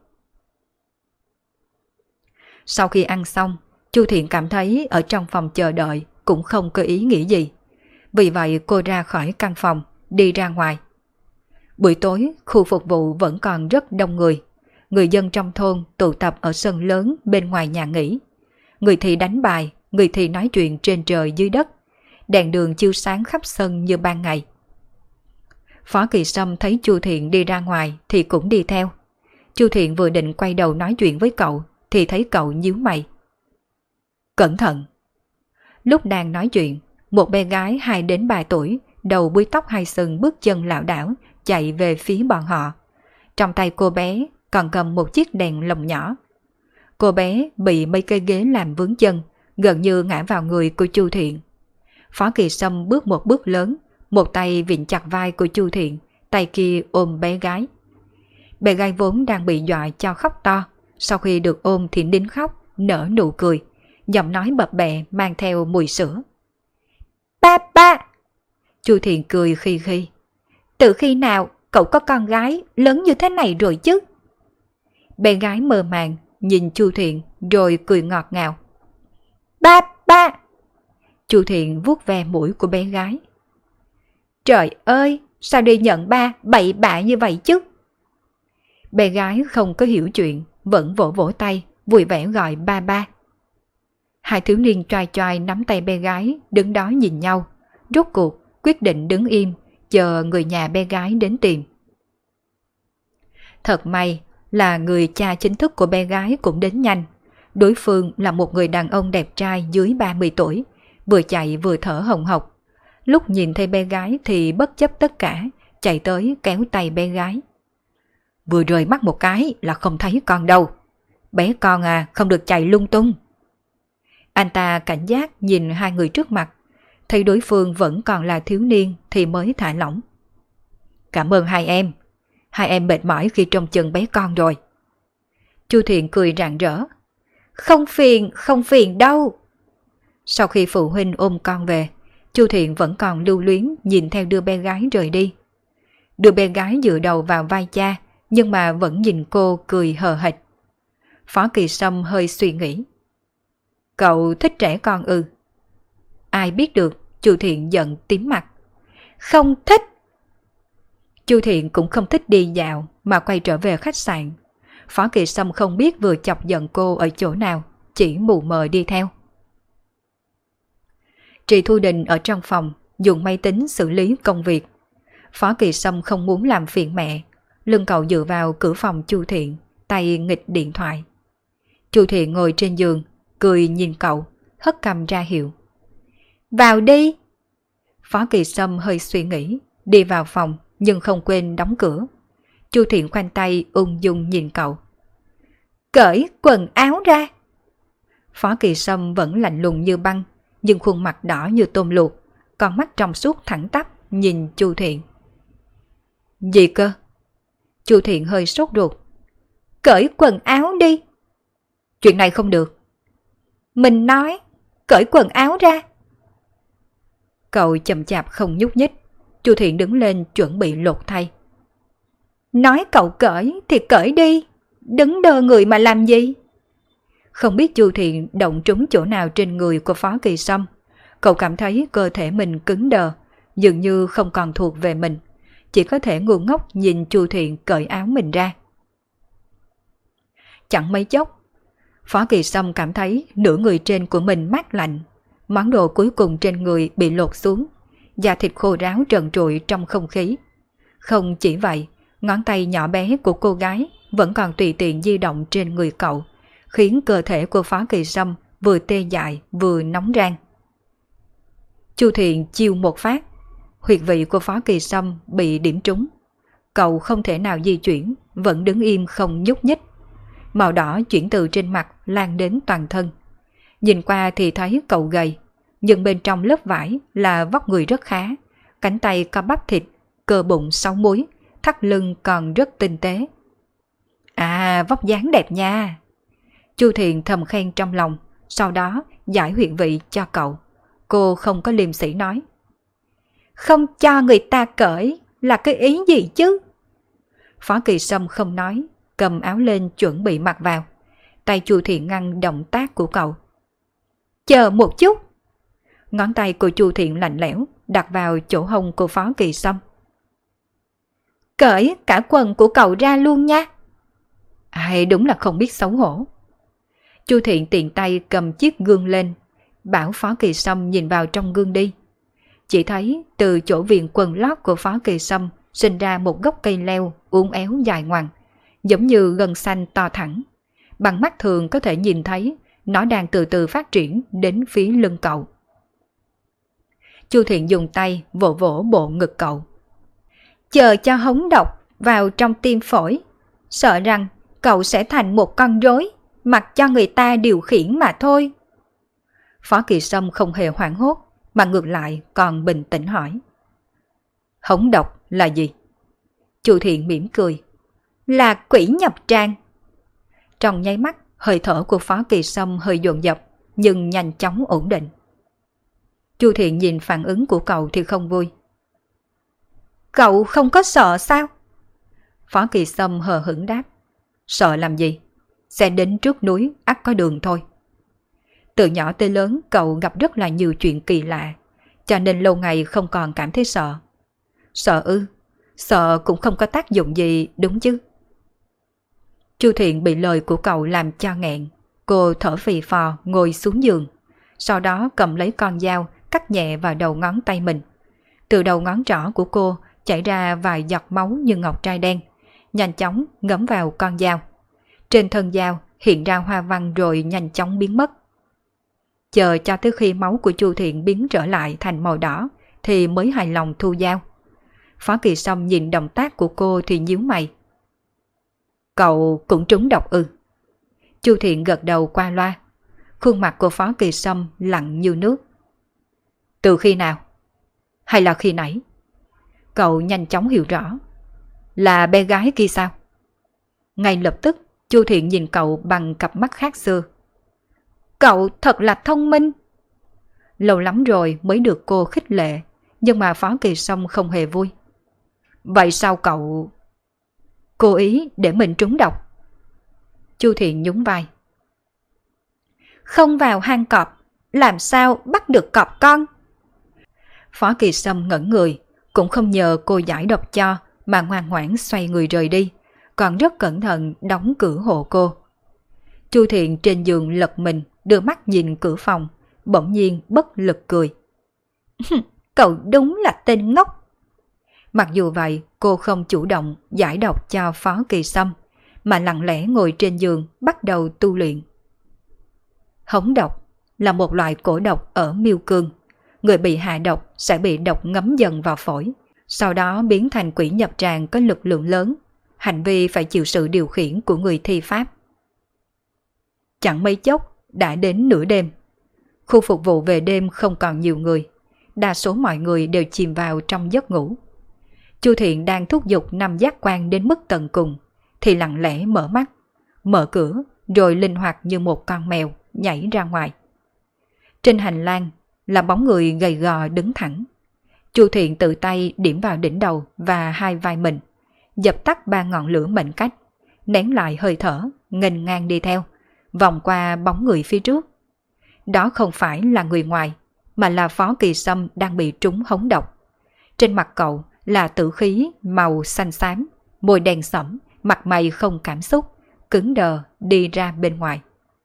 Sau khi ăn xong, Chu Thiện cảm thấy ở trong phòng chờ đợi cũng không có ý nghĩ gì. Vì vậy cô ra khỏi căn phòng, đi ra ngoài. Buổi tối, khu phục vụ vẫn còn rất đông người. Người dân trong thôn tụ tập ở sân lớn bên ngoài nhà nghỉ. Người thì đánh bài, người thì nói chuyện trên trời dưới đất. Đèn đường chiếu sáng khắp sân như ban ngày. Phó Kỳ Sâm thấy Chu Thiện đi ra ngoài thì cũng đi theo. Chu Thiện vừa định quay đầu nói chuyện với cậu thì thấy cậu nhíu mày. Cẩn thận! Lúc đang nói chuyện, một bé gái 2 đến 3 tuổi, đầu búi tóc hai sừng bước chân lảo đảo chạy về phía bọn họ. Trong tay cô bé còn cầm một chiếc đèn lồng nhỏ. Cô bé bị mấy cây ghế làm vướng chân, gần như ngã vào người của Chu Thiện. Phó Kỳ Sâm bước một bước lớn, một tay vịn chặt vai của Chu Thiện, tay kia ôm bé gái. Bé gái vốn đang bị dọa cho khóc to, Sau khi được ôm thì nín khóc, nở nụ cười, giọng nói bập bẹ mang theo mùi sữa. Ba ba! Chu Thiện cười khi khi. Từ khi nào cậu có con gái lớn như thế này rồi chứ? Bé gái mơ màng nhìn Chu Thiện rồi cười ngọt ngào. Ba ba! Chu Thiện vuốt ve mũi của bé gái. Trời ơi, sao đi nhận ba bậy bạ như vậy chứ? Bé gái không có hiểu chuyện, vẫn vỗ vỗ tay, vui vẻ gọi ba ba. Hai thiếu niên choai choai nắm tay bé gái, đứng đó nhìn nhau, rốt cuộc quyết định đứng im, chờ người nhà bé gái đến tìm. Thật may là người cha chính thức của bé gái cũng đến nhanh. Đối phương là một người đàn ông đẹp trai dưới 30 tuổi, vừa chạy vừa thở hồng hộc. Lúc nhìn thấy bé gái thì bất chấp tất cả, chạy tới kéo tay bé gái. Vừa rời mắt một cái là không thấy con đâu. Bé con à, không được chạy lung tung. Anh ta cảnh giác nhìn hai người trước mặt, thấy đối phương vẫn còn là thiếu niên thì mới thả lỏng. Cảm ơn hai em mệt mỏi khi trông chừng bé con rồi. Chu Thiện cười rạng rỡ. Không phiền đâu. Sau khi phụ huynh ôm con về, Chu Thiện vẫn còn lưu luyến nhìn theo đứa bé gái rời đi. Đứa bé gái dựa đầu vào vai cha, nhưng mà vẫn nhìn cô cười hờ hệch. Phó Kỳ Sâm hơi suy nghĩ. Cậu thích trẻ con ư? Ai biết được, Chu Thiện giận tím mặt. Không thích. Chu Thiện cũng không thích đi dạo mà quay trở về khách sạn. Phó Kỳ Sâm không biết vừa chọc giận cô ở chỗ nào, chỉ mù mờ đi theo. Trì Thu Đình ở trong phòng dùng máy tính xử lý công việc. Phó Kỳ Sâm không muốn làm phiền mẹ, lưng cậu dựa vào cửa phòng Chu Thiện, tay nghịch điện thoại. Chu Thiện ngồi trên giường, cười nhìn cậu, hất cằm ra hiệu. Vào đi. Phó Kỳ Sâm hơi suy nghĩ, đi vào phòng nhưng không quên đóng cửa. Chu Thiện khoanh tay ung dung nhìn cậu. Cởi quần áo ra. Phó Kỳ Sâm vẫn lạnh lùng như băng, nhưng khuôn mặt đỏ như tôm luộc, con mắt trong suốt thẳng tắp nhìn Chu Thiện. Gì cơ? Chu Thiện hơi sốt ruột. Cởi quần áo đi. Chuyện này không được. Mình nói, cởi quần áo ra. Cậu chậm chạp không nhúc nhích. Chu Thiện đứng lên chuẩn bị lột thay. Nói cậu cởi thì cởi đi, đứng đơ người mà làm gì? Không biết Chu Thiện động trúng chỗ nào trên người của Phó Kỳ Sâm. Cậu cảm thấy cơ thể mình cứng đờ, dường như không còn thuộc về mình. Chỉ có thể ngu ngốc nhìn Chu Thiện cởi áo mình ra. Chẳng mấy chốc, Phó Kỳ Sâm cảm thấy nửa người trên của mình mát lạnh. Món đồ cuối cùng trên người bị lột xuống, da thịt khô ráo trần trụi trong không khí. Không chỉ vậy, ngón tay nhỏ bé của cô gái vẫn còn tùy tiện di động trên người cậu, khiến cơ thể của Phó Kỳ Sâm vừa tê dại vừa nóng rang. Chu Thiện chiêu một phát, huyệt vị của Phó Kỳ Sâm bị điểm trúng. Cậu không thể nào di chuyển, vẫn đứng im không nhúc nhích. Màu đỏ chuyển từ trên mặt lan đến toàn thân. Nhìn qua thì thấy cậu gầy, nhưng bên trong lớp vải là vóc người rất khá, cánh tay có bắp thịt, cơ bụng 6 múi, thắt lưng còn rất tinh tế. À, vóc dáng đẹp nha. Chu Thiện thầm khen trong lòng, sau đó giải huyệt vị cho cậu. Cô không có liêm sỉ nói. Không cho người ta cởi là cái ý gì chứ? Phó Kỳ Sâm không nói, cầm áo lên chuẩn bị mặc vào. Tay Chu Thiện ngăn động tác của cậu. Chờ một chút. Ngón tay của Chu Thiện lạnh lẽo đặt vào chỗ hông của Phó Kỳ Sâm. Cởi cả quần của cậu ra luôn nha. Ai đúng là không biết xấu hổ. Chu Thiện tiện tay cầm chiếc gương lên, bảo Phó Kỳ Sâm nhìn vào trong gương đi. Chỉ thấy từ chỗ viền quần lót của Phó Kỳ Sâm sinh ra một gốc cây leo uốn éo dài ngoằng, giống như gân xanh to thẳng. Bằng mắt thường có thể nhìn thấy nó đang từ từ phát triển đến phía lưng cậu. Chu Thiện dùng tay vỗ vỗ bộ ngực cậu. Chờ cho hống độc vào trong tim phổi, sợ rằng cậu sẽ thành một con rối, mặc cho người ta điều khiển mà thôi. Phó Kỳ Sâm không hề hoảng hốt, mà ngược lại còn bình tĩnh hỏi. Hống độc là gì? Chu Thiện mỉm cười. Là quỷ nhập tràng. Trong nháy mắt, hơi thở của Phó Kỳ Sâm hơi dồn dập, nhưng nhanh chóng ổn định. Chu Thiện nhìn phản ứng của cậu thì không vui. Cậu không có sợ sao? Phó Kỳ Sâm hờ hững đáp. Sợ làm gì? Sẽ đến trước núi, ắt có đường thôi. Từ nhỏ tới lớn cậu gặp rất là nhiều chuyện kỳ lạ, cho nên lâu ngày không còn cảm thấy sợ. Sợ ư? Sợ cũng không có tác dụng gì đúng chứ? Chu Thiện bị lời của cậu làm cho nghẹn. Cô thở phì phò ngồi xuống giường, sau đó cầm lấy con dao cắt nhẹ vào đầu ngón tay mình. Từ đầu ngón trỏ của cô chảy ra vài giọt máu như ngọc trai đen, nhanh chóng ngấm vào con dao. Trên thân dao hiện ra hoa văn rồi nhanh chóng biến mất. Chờ cho tới khi máu của Chu Thiện biến trở lại thành màu đỏ thì mới hài lòng thu dao. Phó Kỳ Sâm nhìn động tác của cô thì nhíu mày. Cậu cũng trúng độc ư? Chu Thiện gật đầu qua loa. Khuôn mặt của Phó Kỳ Sâm lặng như nước. Từ khi nào? Hay là khi nãy? Cậu nhanh chóng hiểu rõ. Là bé gái kia sao? Ngay lập tức Chu Thiện nhìn cậu bằng cặp mắt khác xưa. Cậu thật là thông minh. Lâu lắm rồi mới được cô khích lệ, nhưng mà Phó Kỳ Sâm không hề vui. Vậy sao cậu... Cố ý để mình trúng độc? Chu Thiện nhún vai. Không vào hang cọp, làm sao bắt được cọp con? Phó Kỳ Sâm ngẩn người, cũng không nhờ cô giải độc cho mà ngoan ngoãn xoay người rời đi, còn rất cẩn thận đóng cửa hộ cô. Chu Thiện trên giường lật mình, đưa mắt nhìn cửa phòng, bỗng nhiên bất lực cười. Cậu đúng là tên ngốc. Mặc dù vậy, cô không chủ động giải độc cho Phó Kỳ Sâm, mà lặng lẽ ngồi trên giường bắt đầu tu luyện. Hống độc là một loại cổ độc ở miêu cương. Người bị hạ độc sẽ bị độc ngấm dần vào phổi, sau đó biến thành quỷ nhập tràng có lực lượng lớn. Hành vi phải chịu sự điều khiển của người thi pháp. Chẳng mấy chốc đã đến nửa đêm. Khu phục vụ về đêm không còn nhiều người, đa số mọi người đều chìm vào trong giấc ngủ. Chu Thiện đang thúc giục năm giác quan đến mức tận cùng thì lặng lẽ mở mắt, mở cửa rồi linh hoạt như một con mèo nhảy ra ngoài. Trên hành lang là bóng người gầy gò đứng thẳng. Chu Thiện tự tay điểm vào đỉnh đầu và hai vai mình, dập tắt 3 ngọn lửa mệnh cách, nén lại hơi thở, nghênh ngang đi theo, vòng qua bóng người phía trước. Đó không phải là người ngoài, mà là Phó Kỳ Sâm đang bị trúng hống độc. Trên mặt cậu là tử khí màu xanh xám, môi đen sẫm, mặt mày không cảm xúc, cứng đờ đi ra bên ngoài.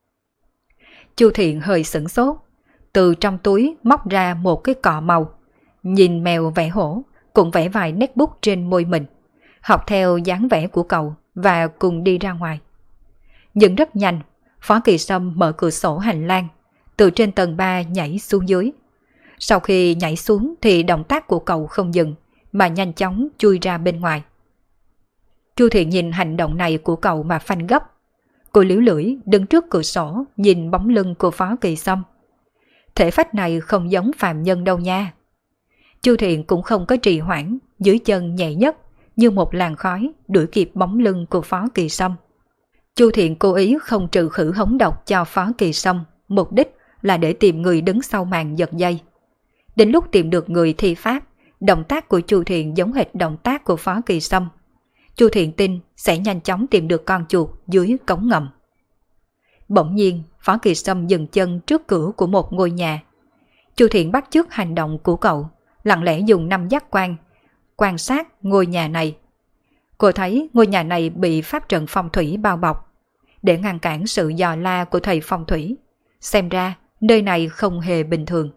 Chu Thiện hơi sửng sốt, từ trong túi móc ra một cái cọ màu, nhìn mèo vẽ hổ, cũng vẽ vài nét bút trên môi mình, học theo dáng vẽ của cậu và cùng đi ra ngoài. Nhưng rất nhanh, Phó Kỳ Sâm mở cửa sổ hành lang, từ trên tầng 3 nhảy xuống dưới. Sau khi nhảy xuống thì động tác của cậu không dừng, mà nhanh chóng chui ra bên ngoài. Chu Thiện nhìn hành động này của cậu mà phanh gấp. Cô liếu lưỡi đứng trước cửa sổ nhìn bóng lưng của Phó Kỳ Sâm. Thể phách này không giống phàm nhân đâu nha. Chu Thiện cũng không có trì hoãn, dưới chân nhẹ nhất như một làn khói đuổi kịp bóng lưng của Phó Kỳ Sâm. Chu Thiện cố ý không trừ khử hống độc cho Phó Kỳ Sâm, mục đích là để tìm người đứng sau màn giật dây. Đến lúc tìm được người thi pháp, động tác của Chu Thiện giống hệt động tác của Phó Kỳ Sâm. Chu Thiện tin sẽ nhanh chóng tìm được con chuột dưới cống ngầm. Bỗng nhiên, Phó Kỳ Sâm dừng chân trước cửa của một ngôi nhà. Chu Thiện bắt chước hành động của cậu, lặng lẽ dùng 5 giác quan quan sát ngôi nhà này. Cô thấy ngôi nhà này bị pháp trận phong thủy bao bọc, để ngăn cản sự dò la của thầy phong thủy. Xem ra nơi này không hề bình thường.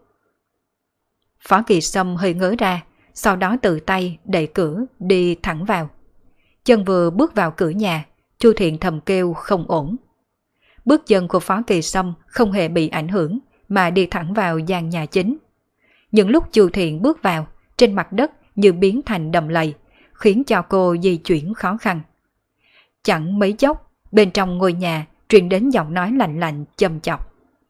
Phó Kỳ Sâm hơi ngớ ra, sau đó tự tay đẩy cửa đi thẳng vào. Chân vừa bước vào cửa nhà, Chu Thiện thầm kêu không ổn. Bước chân của Phó Kỳ Sâm không hề bị ảnh hưởng mà đi thẳng vào gian nhà chính. Những lúc Chu Thiện bước vào, trên mặt đất như biến thành đầm lầy, khiến cho cô di chuyển khó khăn. Chẳng mấy chốc, bên trong ngôi nhà truyền đến giọng nói lạnh lạnh châm chọc.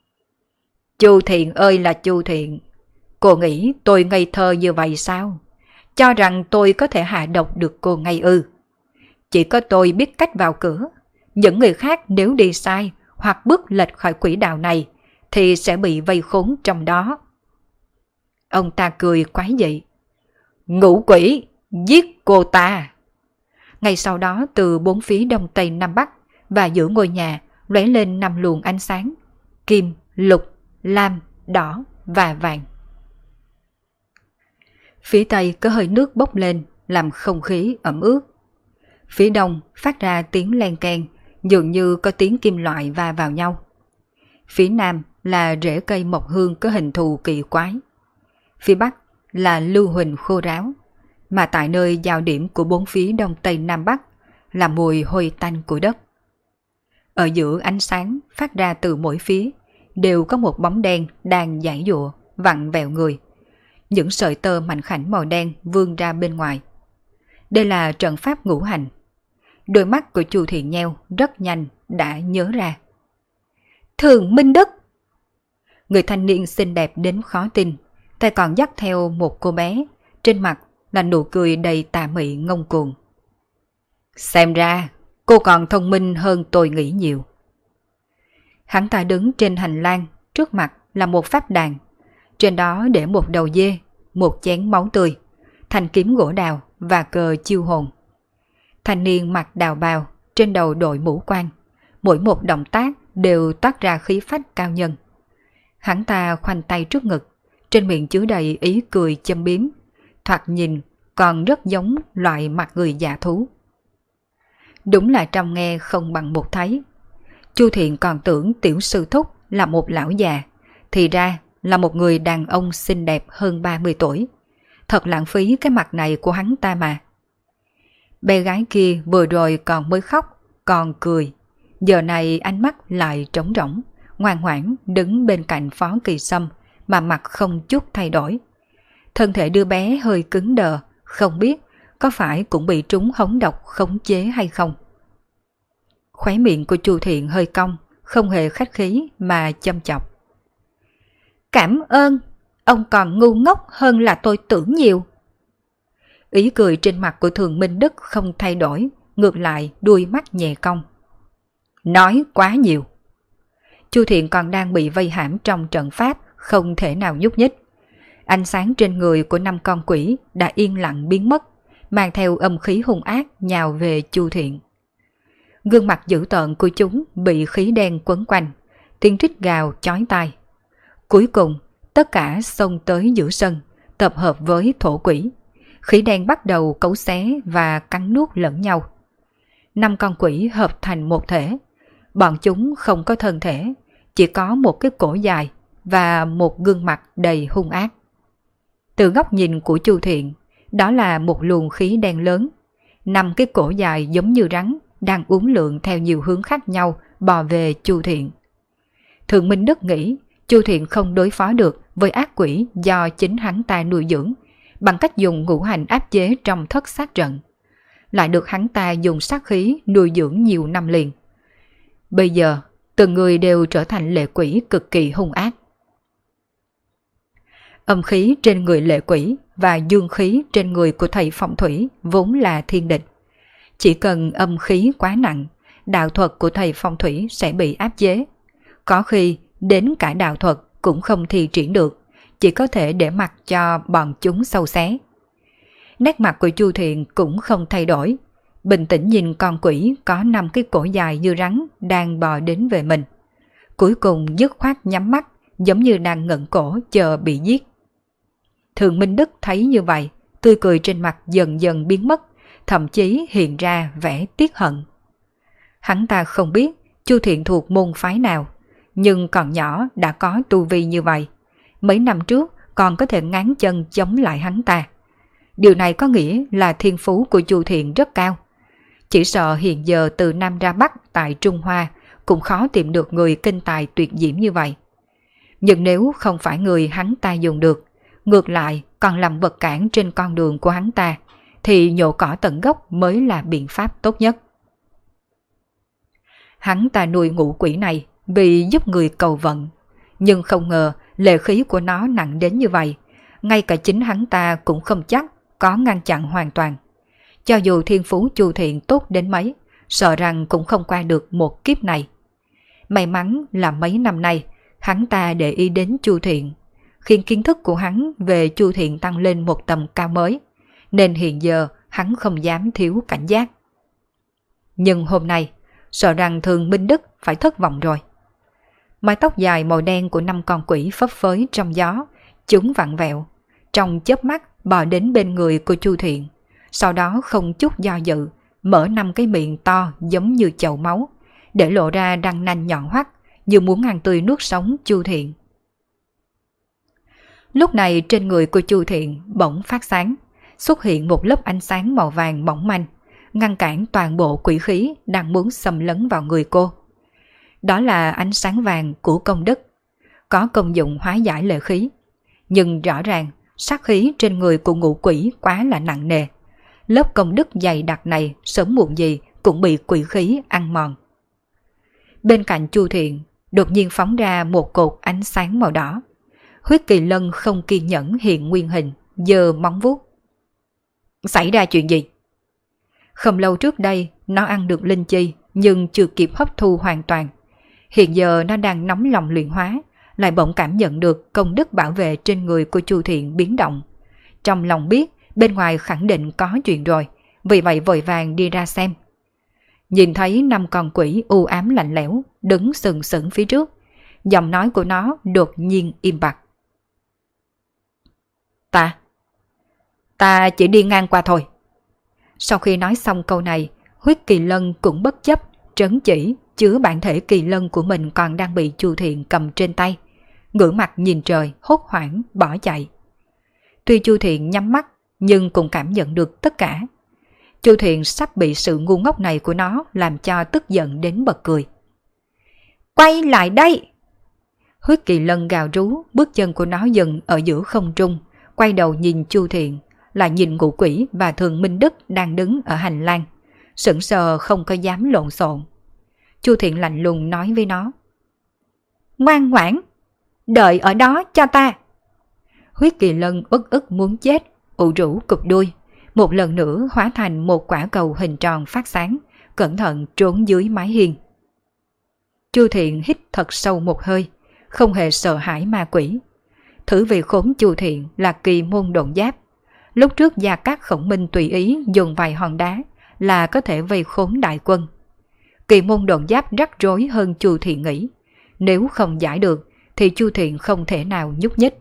Chu Thiện ơi là Chu Thiện, cô nghĩ tôi ngây thơ như vậy sao? Cho rằng tôi có thể hạ độc được cô ngay ư? Chỉ có tôi biết cách vào cửa, Những người khác nếu đi sai hoặc bước lệch khỏi quỹ đạo này thì sẽ bị vây khốn trong đó. Ông ta cười quái dị. Ngũ quỷ, giết cô ta! Ngay sau đó từ bốn phía đông tây nam bắc và giữa ngôi nhà lóe lên 5 luồng ánh sáng: kim, lục, lam, đỏ và vàng. Phía tây có hơi nước bốc lên làm không khí ẩm ướt. Phía đông phát ra tiếng len keng, dường như có tiếng kim loại va vào nhau. Phía nam là rễ cây mộc hương có hình thù kỳ quái. Phía bắc là lưu huỳnh khô ráo, mà tại nơi giao điểm của bốn phía đông tây nam bắc là mùi hôi tanh của đất. Ở giữa ánh sáng phát ra từ mỗi phía đều có một bóng đen đang giãy giụa, vặn vẹo người. Những sợi tơ mảnh khảnh màu đen vươn ra bên ngoài. Đây là trận pháp ngũ hành. Đôi mắt của Chu Thiện nheo rất nhanh đã nhớ ra. Thường Minh Đức! Người thanh niên xinh đẹp đến khó tin, tay còn dắt theo một cô bé, trên mặt là nụ cười đầy tà mị ngông cuồng. Xem ra cô còn thông minh hơn tôi nghĩ nhiều. Hắn ta đứng trên hành lang, trước mặt là một pháp đàn. Trên đó để một đầu dê, một chén máu tươi, thanh kiếm gỗ đào và cờ chiêu hồn. Thanh niên mặc đào bào, trên đầu đội mũ quan, mỗi một động tác đều toát ra khí phách cao nhân. Hắn ta khoanh tay trước ngực, trên miệng chứa đầy ý cười châm biếm, thoạt nhìn còn rất giống loại mặt người dạ thú. Đúng là trong nghe không bằng một thấy. Chu Thiện còn tưởng tiểu sư thúc là một lão già, thì ra là một người đàn ông xinh đẹp hơn 30 tuổi. Thật lãng phí cái mặt này của hắn ta mà. Bé gái kia vừa rồi còn mới khóc, còn cười. Giờ này ánh mắt lại trống rỗng, ngoan ngoãn đứng bên cạnh Phó Kỳ Sâm mà mặt không chút thay đổi. Thân thể đứa bé hơi cứng đờ, không biết có phải cũng bị trúng hống độc khống chế hay không. Khóe miệng của Chu Thiện hơi cong, không hề khách khí mà châm chọc. Cảm ơn, ông còn ngu ngốc hơn là tôi tưởng nhiều. Ý cười trên mặt của Thường Minh Đức không thay đổi, ngược lại đuôi mắt nhẹ cong. Nói quá nhiều. Chu Thiện còn đang bị vây hãm trong trận pháp, không thể nào nhúc nhích. Ánh sáng trên người của 5 con quỷ đã yên lặng biến mất, mang theo âm khí hung ác nhào về Chu Thiện. Gương mặt dữ tợn của chúng bị khí đen quấn quanh, tiếng rít gào chói tai. Cuối cùng, tất cả xông tới giữa sân, tập hợp với thổ quỷ. Khí đen bắt đầu cấu xé và cắn nuốt lẫn nhau. 5 con quỷ hợp thành một thể. Bọn chúng không có thân thể, chỉ có một cái cổ dài và một gương mặt đầy hung ác. Từ góc nhìn của Chu Thiện, đó là một luồng khí đen lớn. 5 cái cổ dài giống như rắn đang uốn lượn theo nhiều hướng khác nhau bò về Chu Thiện. Thường Minh Đức nghĩ Chu Thiện không đối phó được với ác quỷ do chính hắn ta nuôi dưỡng, bằng cách dùng ngũ hành áp chế trong thất sát trận. Lại được hắn ta dùng sát khí nuôi dưỡng nhiều năm liền. Bây giờ, từng người đều trở thành lệ quỷ cực kỳ hung ác. Âm khí trên người lệ quỷ và dương khí trên người của thầy phong thủy vốn là thiên địch. Chỉ cần âm khí quá nặng, đạo thuật của thầy phong thủy sẽ bị áp chế. Có khi đến cả đạo thuật cũng không thi triển được, chỉ có thể để mặc cho bọn chúng sâu xé. Nét mặt của Chu Thiện cũng không thay đổi, bình tĩnh nhìn con quỷ có 5 cái cổ dài như rắn đang bò đến về mình. Cuối cùng dứt khoát nhắm mắt, giống như đang ngẩng cổ chờ bị giết. Thường Minh Đức thấy như vậy, tươi cười trên mặt dần dần biến mất, thậm chí hiện ra vẻ tiếc hận. Hắn ta không biết Chu Thiện thuộc môn phái nào, nhưng còn nhỏ đã có tu vi như vậy. Mấy năm trước còn có thể ngáng chân chống lại hắn ta. Điều này có nghĩa là thiên phú của Chu Thiện rất cao. Chỉ sợ hiện giờ từ Nam ra Bắc tại Trung Hoa cũng khó tìm được người kinh tài tuyệt diễm như vậy. Nhưng nếu không phải người hắn ta dùng được, ngược lại còn làm vật cản trên con đường của hắn ta, thì nhổ cỏ tận gốc mới là biện pháp tốt nhất. Hắn ta nuôi ngũ quỷ này vì giúp người cầu vận, nhưng không ngờ lệ khí của nó nặng đến như vậy, ngay cả chính hắn ta cũng không chắc có ngăn chặn hoàn toàn. Cho dù thiên phú Chu Thiện tốt đến mấy, sợ rằng cũng không qua được một kiếp này. May mắn là mấy năm nay, hắn ta để ý đến Chu Thiện, khiến kiến thức của hắn về Chu Thiện tăng lên một tầm cao mới, nên hiện giờ hắn không dám thiếu cảnh giác. Nhưng hôm nay, sợ rằng Thường Minh Đức phải thất vọng rồi. Mái tóc dài màu đen của 5 con quỷ phấp phới trong gió, chúng vặn vẹo, trong chớp mắt bò đến bên người của Chu Thiện, sau đó không chút do dự, mở 5 cái miệng to giống như chậu máu, để lộ ra răng nanh nhọn hoắt, như muốn ăn tươi nuốt sống Chu Thiện. Lúc này trên người của Chu Thiện bỗng phát sáng, xuất hiện một lớp ánh sáng màu vàng mỏng manh, ngăn cản toàn bộ quỷ khí đang muốn xâm lấn vào người cô. Đó là ánh sáng vàng của công đức, có công dụng hóa giải lệ khí. Nhưng rõ ràng sát khí trên người của ngũ quỷ quá là nặng nề. Lớp công đức dày đặc này sớm muộn gì cũng bị quỷ khí ăn mòn. Bên cạnh Chu Thiện đột nhiên phóng ra một cột ánh sáng màu đỏ. Huyết Kỳ Lân không kiên nhẫn hiện nguyên hình, giơ móng vuốt. Xảy ra chuyện gì? Không lâu trước đây nó ăn được linh chi nhưng chưa kịp hấp thu hoàn toàn. Hiện giờ nó đang nóng lòng luyện hóa, lại bỗng cảm nhận được công đức bảo vệ trên người của Chu Thiện biến động. Trong lòng biết bên ngoài khẳng định có chuyện rồi, vì vậy vội vàng đi ra xem. Nhìn thấy 5 con quỷ u ám lạnh lẽo đứng sừng sững phía trước, giọng nói của nó đột nhiên im bặt. Ta chỉ đi ngang qua thôi. Sau khi nói xong câu này, Huyết Kỳ Lân cũng bất chấp trấn chỉ chứa bản thể kỳ lân của mình còn đang bị Chu Thiện cầm trên tay, ngửa mặt nhìn trời hốt hoảng bỏ chạy. Tuy Chu Thiện nhắm mắt nhưng cũng cảm nhận được tất cả. Chu Thiện sắp bị sự ngu ngốc này của nó làm cho tức giận đến bật cười. Quay lại đây! Huyết Kỳ Lân gào rú, bước chân của nó dừng ở giữa không trung, quay đầu nhìn Chu Thiện, lại nhìn ngũ quỷ và Thường Minh Đức đang đứng ở hành lang, sững sờ không có dám lộn xộn. Chu Thiện lạnh lùng nói với nó. Ngoan ngoãn, đợi ở đó cho ta. Huyết Kỳ Lân uất ức muốn chết, ụ rũ cụp đuôi, một lần nữa hóa thành một quả cầu hình tròn phát sáng, cẩn thận trốn dưới mái hiên. Chu Thiện hít thật sâu một hơi, không hề sợ hãi ma quỷ. Thử vì khốn Chu Thiện là Kỳ Môn Độn Giáp. Lúc trước Gia Cát Khổng Minh tùy ý dùng vài hòn đá là có thể vây khốn đại quân. Kỳ Môn Độn Giáp rắc rối hơn Chu Thiện nghĩ. Nếu không giải được thì Chu Thiện không thể nào nhúc nhích.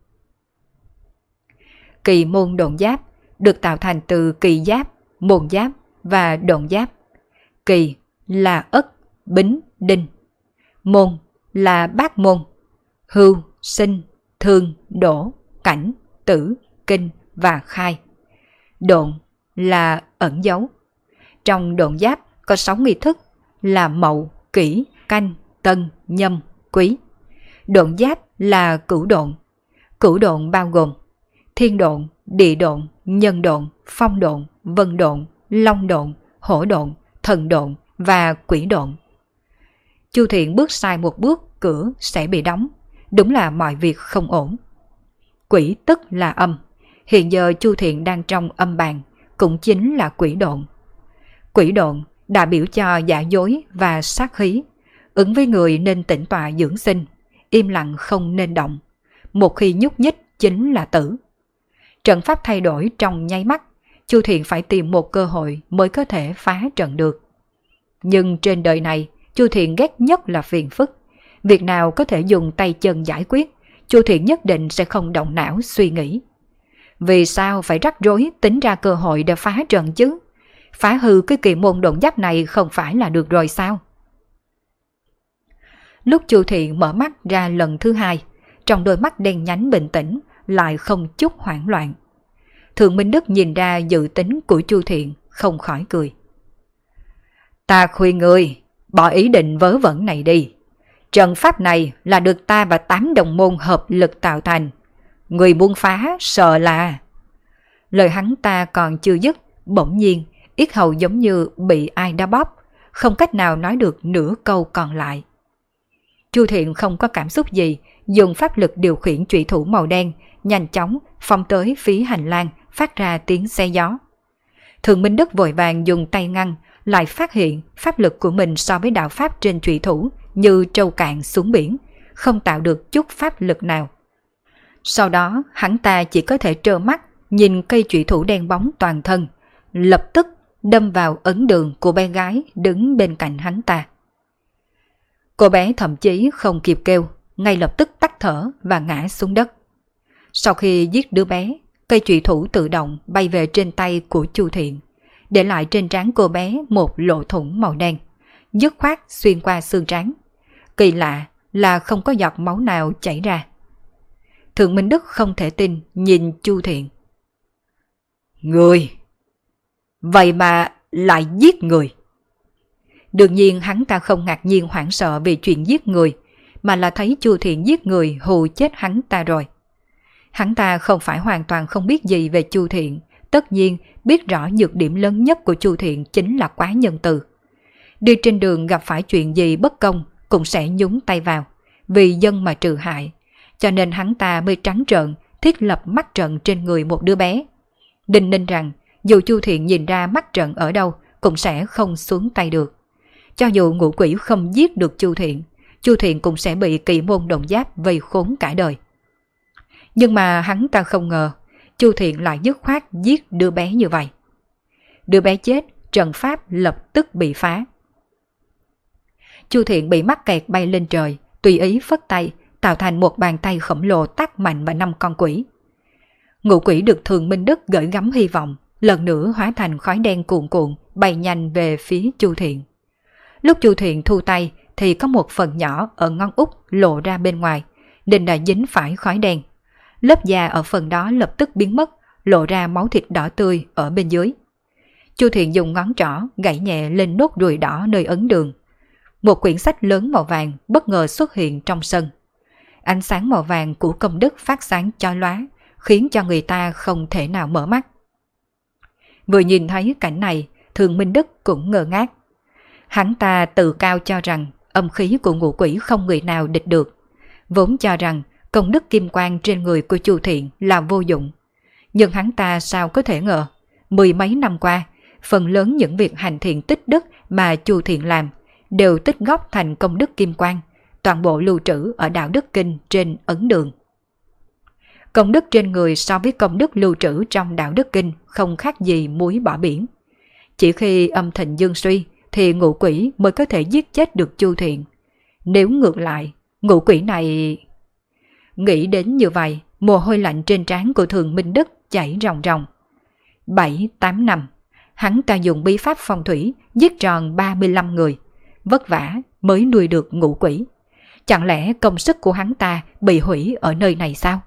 Kỳ Môn Độn Giáp được tạo thành từ kỳ giáp, môn giáp và độn giáp. Kỳ là Ất, Bính, Đinh. Môn là Bát Môn, Hưu, Sinh, Thương, Đỗ, Cảnh, Tử, Kinh và Khai. Độn là ẩn dấu. Trong độn giáp có 6 nghi thức là Mậu, Kỷ, Canh, Tân, Nhâm, Quý. Độn giáp là cửu độn. Cửu độn bao gồm thiên độn, địa độn, nhân độn, phong độn, vân độn, long độn, hổ độn, thần độn và quỷ độn. Chu Thiện bước sai một bước, cửa sẽ bị đóng. Đúng là mọi việc không ổn. Quỷ tức là âm. Hiện giờ Chu Thiện đang trong âm bàn, cũng chính là quỷ độn. Quỷ độn đại biểu cho giả dối và sát khí. Ứng với người nên tĩnh tọa dưỡng sinh, im lặng không nên động. Một khi nhúc nhích chính là tử. Trận pháp thay đổi trong nháy mắt, Chu Thiện phải tìm một cơ hội mới có thể phá trận được. Nhưng trên đời này, Chu Thiện ghét nhất là phiền phức. Việc nào có thể dùng tay chân giải quyết, Chu Thiện nhất định sẽ không động não suy nghĩ. Vì sao phải rắc rối tính ra cơ hội để phá trận chứ? Phá hư cái kỳ môn độn giáp này không phải là được rồi sao? Lúc Chu Thiện mở mắt ra lần thứ hai, trong đôi mắt đen nhánh bình tĩnh lại không chút hoảng loạn. Thường Minh Đức nhìn ra dự tính của Chu Thiện, không khỏi cười. Ta khuyên ngươi bỏ ý định vớ vẩn này đi. Trận pháp này là được ta và 8 đồng môn hợp lực tạo thành. Người muốn phá sợ là... Lời hắn ta còn chưa dứt, bỗng nhiên yết hầu giống như bị ai đã bóp, không cách nào nói được nửa câu còn lại. Chu Thiện không có cảm xúc gì, dùng pháp lực điều khiển chủy thủ màu đen, nhanh chóng phóng tới phía hành lang, phát ra tiếng xe gió. Thường Minh Đức vội vàng dùng tay ngăn, lại phát hiện pháp lực của mình so với đạo pháp trên trụy thủ như trâu cạn xuống biển, không tạo được chút pháp lực nào. Sau đó hắn ta chỉ có thể trơ mắt nhìn cây trụy thủ đen bóng toàn thân, lập tức đâm vào ấn đường của bé gái đứng bên cạnh hắn ta. Cô bé thậm chí không kịp kêu, ngay lập tức tắt thở và ngã xuống đất. Sau khi giết đứa bé, cây trụy thủ tự động bay về trên tay của Chu Thiện, để lại trên trán cô bé một lỗ thủng màu đen, dứt khoát xuyên qua xương trán. Kỳ lạ là không có giọt máu nào chảy ra. Thượng Minh Đức không thể tin nhìn Chu Thiện. Người! Vậy mà lại giết người! Đương nhiên hắn ta không ngạc nhiên hoảng sợ vì chuyện giết người, mà là thấy Chu Thiện giết người hù chết hắn ta rồi. Hắn ta không phải hoàn toàn không biết gì về Chu Thiện, tất nhiên biết rõ nhược điểm lớn nhất của Chu Thiện chính là quá nhân từ. Đi trên đường gặp phải chuyện gì bất công cũng sẽ nhúng tay vào, vì dân mà trừ hại, cho nên hắn ta mới trắng trợn thiết lập mắt trận trên người một đứa bé. Đinh ninh rằng dù Chu Thiện nhìn ra mắt trận ở đâu cũng sẽ không xuống tay được. Cho dù ngũ quỷ không giết được Chu Thiện cũng sẽ bị Kỳ môn đồng giáp vây khốn cả đời. Nhưng mà hắn ta không ngờ Chu Thiện lại dứt khoát giết đứa bé như vậy. Đứa bé chết, trận pháp lập tức bị phá. Chu Thiện bị mắc kẹt bay lên trời, tùy ý phất tay, tạo thành một bàn tay khổng lồ tát mạnh vào 5 con quỷ. Ngũ quỷ được Thường Minh Đức gửi gắm hy vọng, lần nữa hóa thành khói đen cuồn cuộn bay nhanh về phía Chu Thiện. Lúc Chu Thiện thu tay thì có một phần nhỏ ở ngón út lộ ra bên ngoài, nên đã dính phải khói đen. Lớp da ở phần đó lập tức biến mất, lộ ra máu thịt đỏ tươi ở bên dưới. Chu Thiện dùng ngón trỏ gảy nhẹ lên nốt ruồi đỏ nơi ấn đường. Một quyển sách lớn màu vàng bất ngờ xuất hiện trong sân. Ánh sáng màu vàng của công đức phát sáng chói lóa, khiến cho người ta không thể nào mở mắt. Vừa nhìn thấy cảnh này, Thường Minh Đức cũng ngơ ngác. Hắn ta tự cao cho rằng âm khí của ngũ quỷ không người nào địch được, vốn cho rằng công đức kim quang trên người của Chu Thiện là vô dụng. Nhưng hắn ta sao có thể ngờ, 10 mấy năm qua, phần lớn những việc hành thiện tích đức mà Chu Thiện làm đều tích góp thành công đức kim quang, toàn bộ lưu trữ ở đạo đức kinh trên ấn đường. Công đức trên người so với công đức lưu trữ trong đạo đức kinh không khác gì muối bỏ biển. Chỉ khi âm thịnh dương suy thì ngũ quỷ mới có thể giết chết được Chu Thiện. Nếu ngược lại, ngũ quỷ này... Nghĩ đến như vậy, mồ hôi lạnh trên trán của Thường Minh Đức chảy ròng ròng. 7-8 năm, hắn ta dùng bí pháp phong thủy giết tròn 35 người, vất vả mới nuôi được ngũ quỷ. Chẳng lẽ công sức của hắn ta bị hủy ở nơi này sao?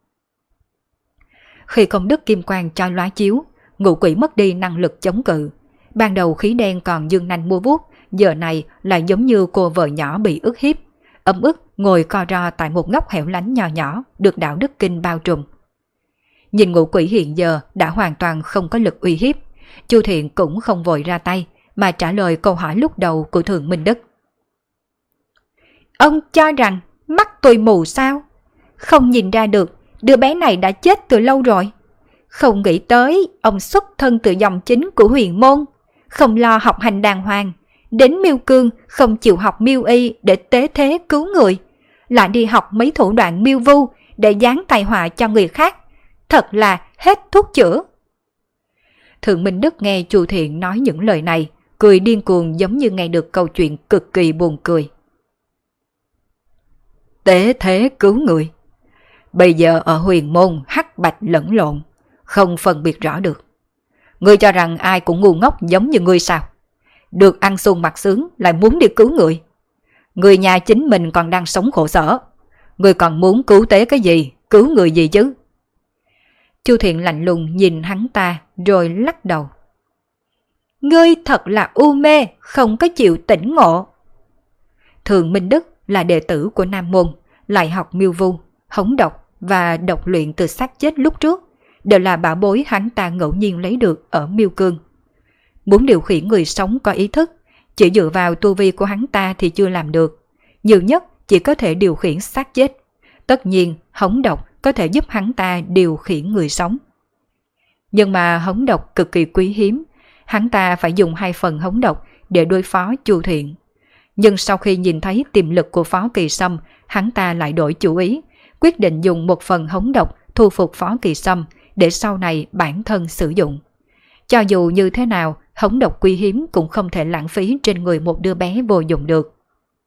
Khi công đức kim quang chói lóa chiếu, ngũ quỷ mất đi năng lực chống cự. Ban đầu khí đen còn dương nanh mua vuốt, giờ này lại giống như cô vợ nhỏ bị ức hiếp, ấm ức ngồi co ro tại một góc hẻo lánh nhỏ nhỏ được đạo đức kinh bao trùm. Nhìn ngũ quỷ hiện giờ đã hoàn toàn không có lực uy hiếp, Chu Thiện cũng không vội ra tay mà trả lời câu hỏi lúc đầu của Thường Minh Đức. Ông cho rằng mắt tôi mù sao? Không nhìn ra được đứa bé này đã chết từ lâu rồi. Không nghĩ tới ông xuất thân từ dòng chính của huyền môn, không lo học hành đàng hoàng, đến Miêu Cương không chịu học miêu y để tế thế cứu người, lại đi học mấy thủ đoạn miêu vu để giáng tai họa cho người khác. Thật là hết thuốc chữa. Thượng Minh Đức nghe Chu Thiện nói những lời này, cười điên cuồng giống như nghe được câu chuyện cực kỳ buồn cười. Tế thế cứu người? Bây giờ ở huyền môn hắc bạch lẫn lộn, không phân biệt rõ được. Ngươi cho rằng ai cũng ngu ngốc giống như ngươi sao? Được ăn sung mặc sướng lại muốn đi cứu người. Người nhà chính mình còn đang sống khổ sở, ngươi còn muốn cứu tế cái gì, cứu người gì chứ? Chu Thiện lạnh lùng nhìn hắn ta rồi lắc đầu. Ngươi thật là u mê, không có chịu tỉnh ngộ. Thường Minh Đức là đệ tử của Nam Môn, lại học miêu vu, hống độc và độc luyện từ xác chết lúc trước, đều là bảo bối hắn ta ngẫu nhiên lấy được ở Miêu Cương. Muốn điều khiển người sống có ý thức, chỉ dựa vào tu vi của hắn ta thì chưa làm được, nhiều nhất chỉ có thể điều khiển xác chết. Tất nhiên hống độc có thể giúp hắn ta điều khiển người sống. Nhưng mà hống độc cực kỳ quý hiếm, hắn ta phải dùng 2 phần hống độc để đối phó Chu Thiện. Nhưng sau khi nhìn thấy tiềm lực của Phó Kỳ Sâm, hắn ta lại đổi chủ ý, quyết định dùng 1 phần hống độc thu phục Phó Kỳ Sâm để sau này bản thân sử dụng. Cho dù như thế nào, hống độc quý hiếm cũng không thể lãng phí trên người một đứa bé vô dụng được.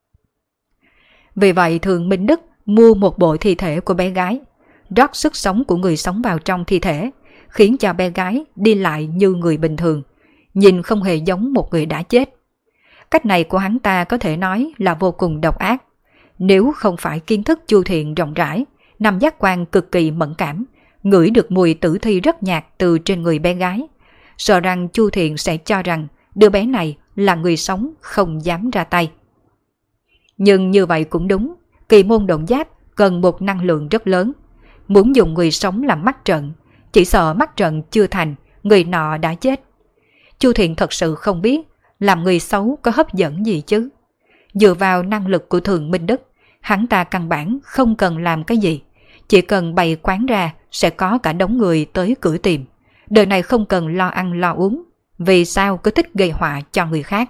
Vì vậy Thường Minh Đức mua một bộ thi thể của bé gái, rót sức sống của người sống vào trong thi thể, khiến cho bé gái đi lại như người bình thường, nhìn không hề giống một người đã chết. Cách này của hắn ta có thể nói là vô cùng độc ác. Nếu không phải kiến thức Chu Thiện rộng rãi, 5 giác quan cực kỳ mẫn cảm, ngửi được mùi tử thi rất nhạt từ trên người bé gái, sợ rằng Chu Thiện sẽ cho rằng đứa bé này là người sống không dám ra tay. Nhưng như vậy cũng đúng, kỳ môn động giáp cần một năng lượng rất lớn. Muốn dùng người sống làm mắt trận, chỉ sợ mắt trận chưa thành, người nọ đã chết. Chu Thiện thật sự không biết làm người xấu có hấp dẫn gì chứ. Dựa vào năng lực của Thường Minh Đức, hắn ta căn bản không cần làm cái gì, chỉ cần bày quán ra sẽ có cả đống người tới cửa tìm. Đời này không cần lo ăn lo uống, vì sao cứ thích gây họa cho người khác.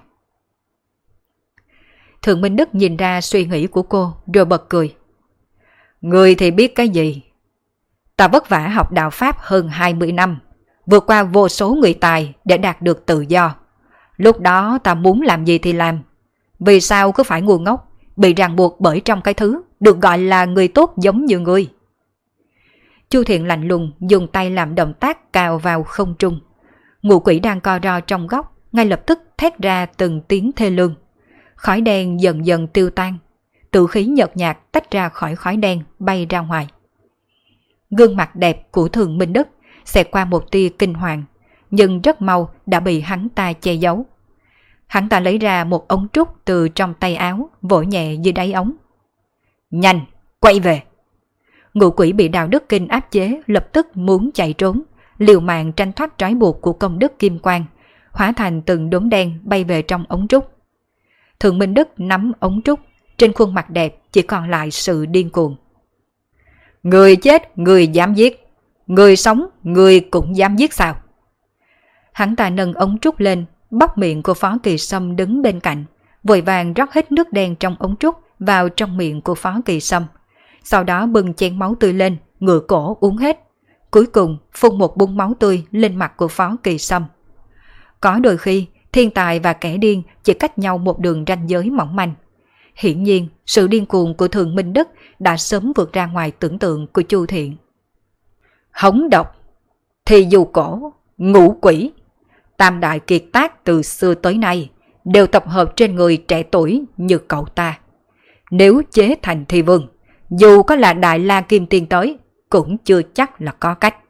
Thường Minh Đức nhìn ra suy nghĩ của cô rồi bật cười. Người thì biết cái gì? Ta vất vả học đạo Pháp hơn 20 năm, vượt qua vô số người tài để đạt được tự do. Lúc đó ta muốn làm gì thì làm. Vì sao cứ phải ngu ngốc, bị ràng buộc bởi trong cái thứ được gọi là người tốt giống như ngươi? Chu Thiện lạnh lùng dùng tay làm động tác cào vào không trung. Ngũ quỷ đang co ro trong góc, ngay lập tức thét ra từng tiếng thê lương. Khói đen dần dần tiêu tan, tử khí nhợt nhạt tách ra khỏi khói đen bay ra ngoài. Gương mặt đẹp của Thường Minh Đức xẹt qua một tia kinh hoàng, nhưng rất mau đã bị hắn ta che giấu. Hắn ta lấy ra một ống trúc từ trong tay áo, vỗ nhẹ dưới đáy ống. Nhanh, quay về! Ngũ quỷ bị Đạo Đức Kinh áp chế lập tức muốn chạy trốn, liều mạng tranh thoát trói buộc của công đức kim quang, hóa thành từng đốm đen bay về trong ống trúc. Thường Minh Đức nắm ống trúc, trên khuôn mặt đẹp chỉ còn lại sự điên cuồng. Người chết, người dám giết. Người sống, người cũng dám giết sao? Hắn ta nâng ống trúc lên, bóc miệng của Phó Kỳ Sâm đứng bên cạnh, vội vàng rót hết nước đen trong ống trúc vào trong miệng của Phó Kỳ Sâm. Sau đó bưng chén máu tươi lên, ngửa cổ uống hết. Cuối cùng phun một búng máu tươi lên mặt của Phó Kỳ Sâm. Có đôi khi, thiên tài và kẻ điên chỉ cách nhau một đường ranh giới mỏng manh. Hiển nhiên, sự điên cuồng của Thường Minh Đức đã sớm vượt ra ngoài tưởng tượng của Chu Thiện. Hống độc, thì dù cổ, ngũ quỷ, tam đại kiệt tác từ xưa tới nay đều tập hợp trên người trẻ tuổi như cậu ta. Nếu chế thành thi vương, dù có là Đại La Kim Tiên tới, cũng chưa chắc là có cách.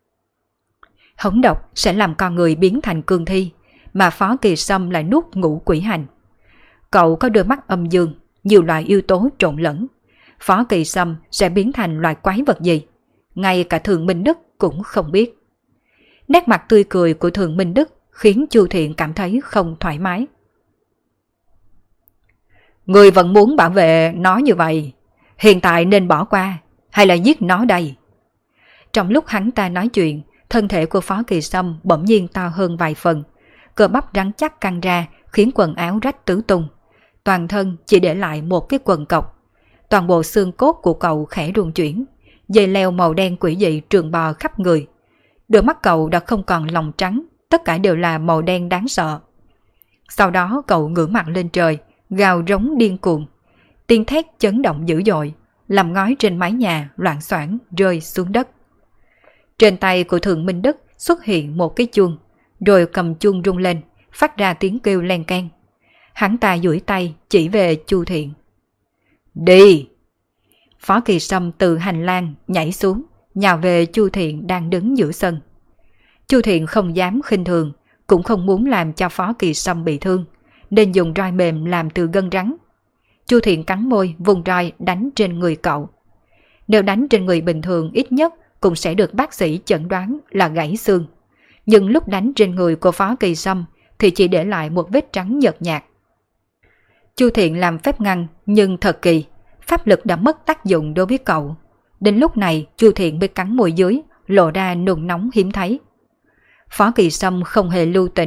Hống độc sẽ làm con người biến thành cương thi, mà Phó Kỳ Sâm lại nuốt ngũ quỷ hành. Cậu có đôi mắt âm dương, nhiều loại yếu tố trộn lẫn. Phó Kỳ Sâm sẽ biến thành loại quái vật gì? Ngay cả Thường Minh Đức cũng không biết. Nét mặt tươi cười của Thường Minh Đức khiến Chu Thiện cảm thấy không thoải mái. Người vẫn muốn bảo vệ nó như vậy, hiện tại nên bỏ qua, hay là giết nó đây? Trong lúc hắn ta nói chuyện, thân thể của Phó Kỳ Sâm bỗng nhiên to hơn vài phần, cơ bắp rắn chắc căng ra khiến quần áo rách tứ tung. Toàn thân chỉ để lại một cái quần cộc. Toàn bộ xương cốt của cậu khẽ rung chuyển, dây leo màu đen quỷ dị trường bò khắp người. Đôi mắt cậu đã không còn lòng trắng, tất cả đều là màu đen đáng sợ. Sau đó cậu ngửa mặt lên trời, gào rống điên cuồng. Tiếng thét chấn động dữ dội, làm ngói trên mái nhà loạng xoảng rơi xuống đất. Trên tay của Thường Minh Đức xuất hiện một cái chuông, rồi cầm chuông rung lên, phát ra tiếng kêu len keng. Hắn ta duỗi tay chỉ về Chu Thiện. Đi! Phó Kỳ Sâm từ hành lang nhảy xuống, nhào về Chu Thiện đang đứng giữa sân. Chu Thiện không dám khinh thường, cũng không muốn làm cho Phó Kỳ Sâm bị thương, nên dùng roi mềm làm từ gân rắn. Chu Thiện cắn môi vùng roi đánh trên người cậu. Nếu đánh trên người bình thường ít nhất cũng sẽ được bác sĩ chẩn đoán là gãy xương. Nhưng lúc đánh trên người của Phó Kỳ Sâm thì chỉ để lại một vết trắng nhợt nhạt. Chu Thiện làm phép ngăn, nhưng thật kỳ, pháp lực đã mất tác dụng đối với cậu. Đến lúc này Chu Thiện mới cắn môi dưới, lộ ra nôn nóng hiếm thấy. Phó Kỳ Sâm không hề lưu tình,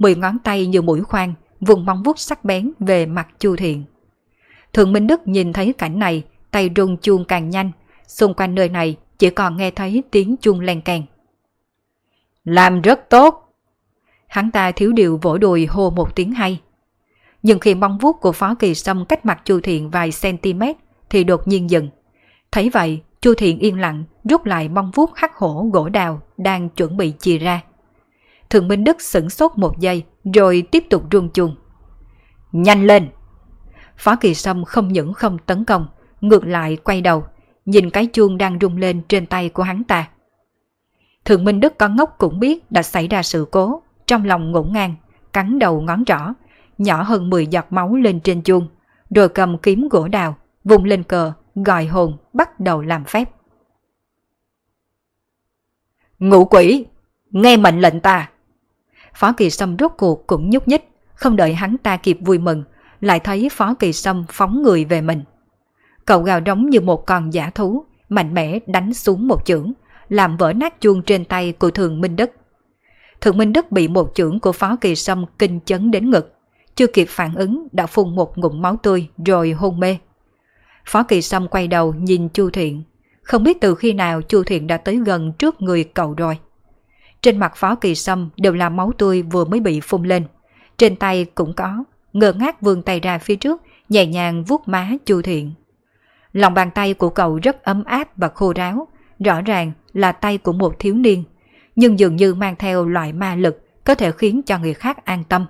10 ngón tay như mũi khoan, vùng móng vuốt sắc bén về mặt Chu Thiện. Thượng Minh Đức nhìn thấy cảnh này, tay rung chuông càng nhanh, xung quanh nơi này chỉ còn nghe thấy tiếng chuông len keng. Làm rất tốt! Hắn ta thiếu điều vỗ đùi hô một tiếng hay. Nhưng khi móng vuốt của Phó Kỳ Sâm cách mặt Chu Thiện vài cm thì đột nhiên dừng. Thấy vậy, Chu Thiện yên lặng rút lại móng vuốt hắc hổ gỗ đào đang chuẩn bị chìa ra. Thượng Minh Đức sửng sốt một giây rồi tiếp tục rung chuông. Nhanh lên! Phó Kỳ Sâm không những không tấn công, ngược lại quay đầu, nhìn cái chuông đang rung lên trên tay của hắn ta. Thượng Minh Đức có ngốc cũng biết đã xảy ra sự cố, trong lòng ngổn ngang, cắn đầu ngón trỏ, nhỏ hơn 10 giọt máu lên trên chuông, rồi cầm kiếm gỗ đào, vùng lên cờ, gọi hồn, bắt đầu làm phép. Ngũ quỷ, nghe mệnh lệnh ta! Phó Kỳ Sâm rốt cuộc cũng nhúc nhích, không đợi hắn ta kịp vui mừng, lại thấy Phó Kỳ Sâm phóng người về mình. Cậu gào rống như một con dã thú, mạnh mẽ đánh xuống một chưởng, làm vỡ nát chuông trên tay của Thượng Minh Đức. Thượng Minh Đức bị một chưởng của Phó Kỳ Sâm kinh chấn đến ngực, chưa kịp phản ứng đã phun một ngụm máu tươi rồi hôn mê. Phó Kỳ Sâm quay đầu nhìn Chu Thiện, không biết từ khi nào Chu Thiện đã tới gần trước người cậu rồi. Trên mặt Phó Kỳ Sâm đều là máu tươi vừa mới bị phun lên, trên tay cũng có, ngơ ngác vươn tay ra phía trước, nhẹ nhàng vuốt má Chu Thiện. Lòng bàn tay của cậu rất ấm áp và khô ráo, rõ ràng là tay của một thiếu niên, nhưng dường như mang theo loại ma lực có thể khiến cho người khác an tâm.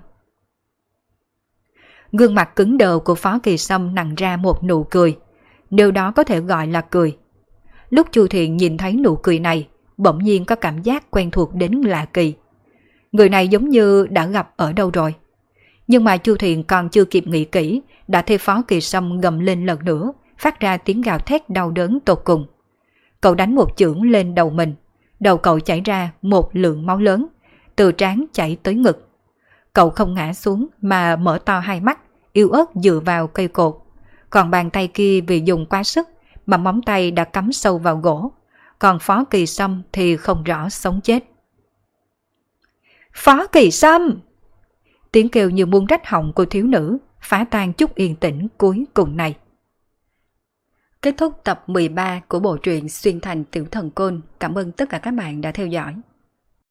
Gương mặt cứng đờ của Phó Kỳ Sâm nặn ra một nụ cười, điều đó có thể gọi là cười. Lúc Chu Thiện nhìn thấy nụ cười này, bỗng nhiên có cảm giác quen thuộc đến lạ kỳ. Người này giống như đã gặp ở đâu rồi. Nhưng mà Chu Thiện còn chưa kịp nghĩ kỹ, đã thấy Phó Kỳ Sâm gầm lên lần nữa, phát ra tiếng gào thét đau đớn tột cùng. Cậu đánh một chưởng lên đầu mình, đầu cậu chảy ra một lượng máu lớn, từ trán chảy tới ngực. Cậu không ngã xuống mà mở to hai mắt, yếu ớt dựa vào cây cột. Còn bàn tay kia vì dùng quá sức mà móng tay đã cắm sâu vào gỗ. Còn Phó Kỳ Sâm thì không rõ sống chết. Phó Kỳ Sâm! Tiếng kêu như muốn rách họng của thiếu nữ, phá tan chút yên tĩnh cuối cùng này. Kết thúc tập 13 của bộ truyện Xuyên Thành Tiểu Thần Côn. Cảm ơn tất cả các bạn đã theo dõi.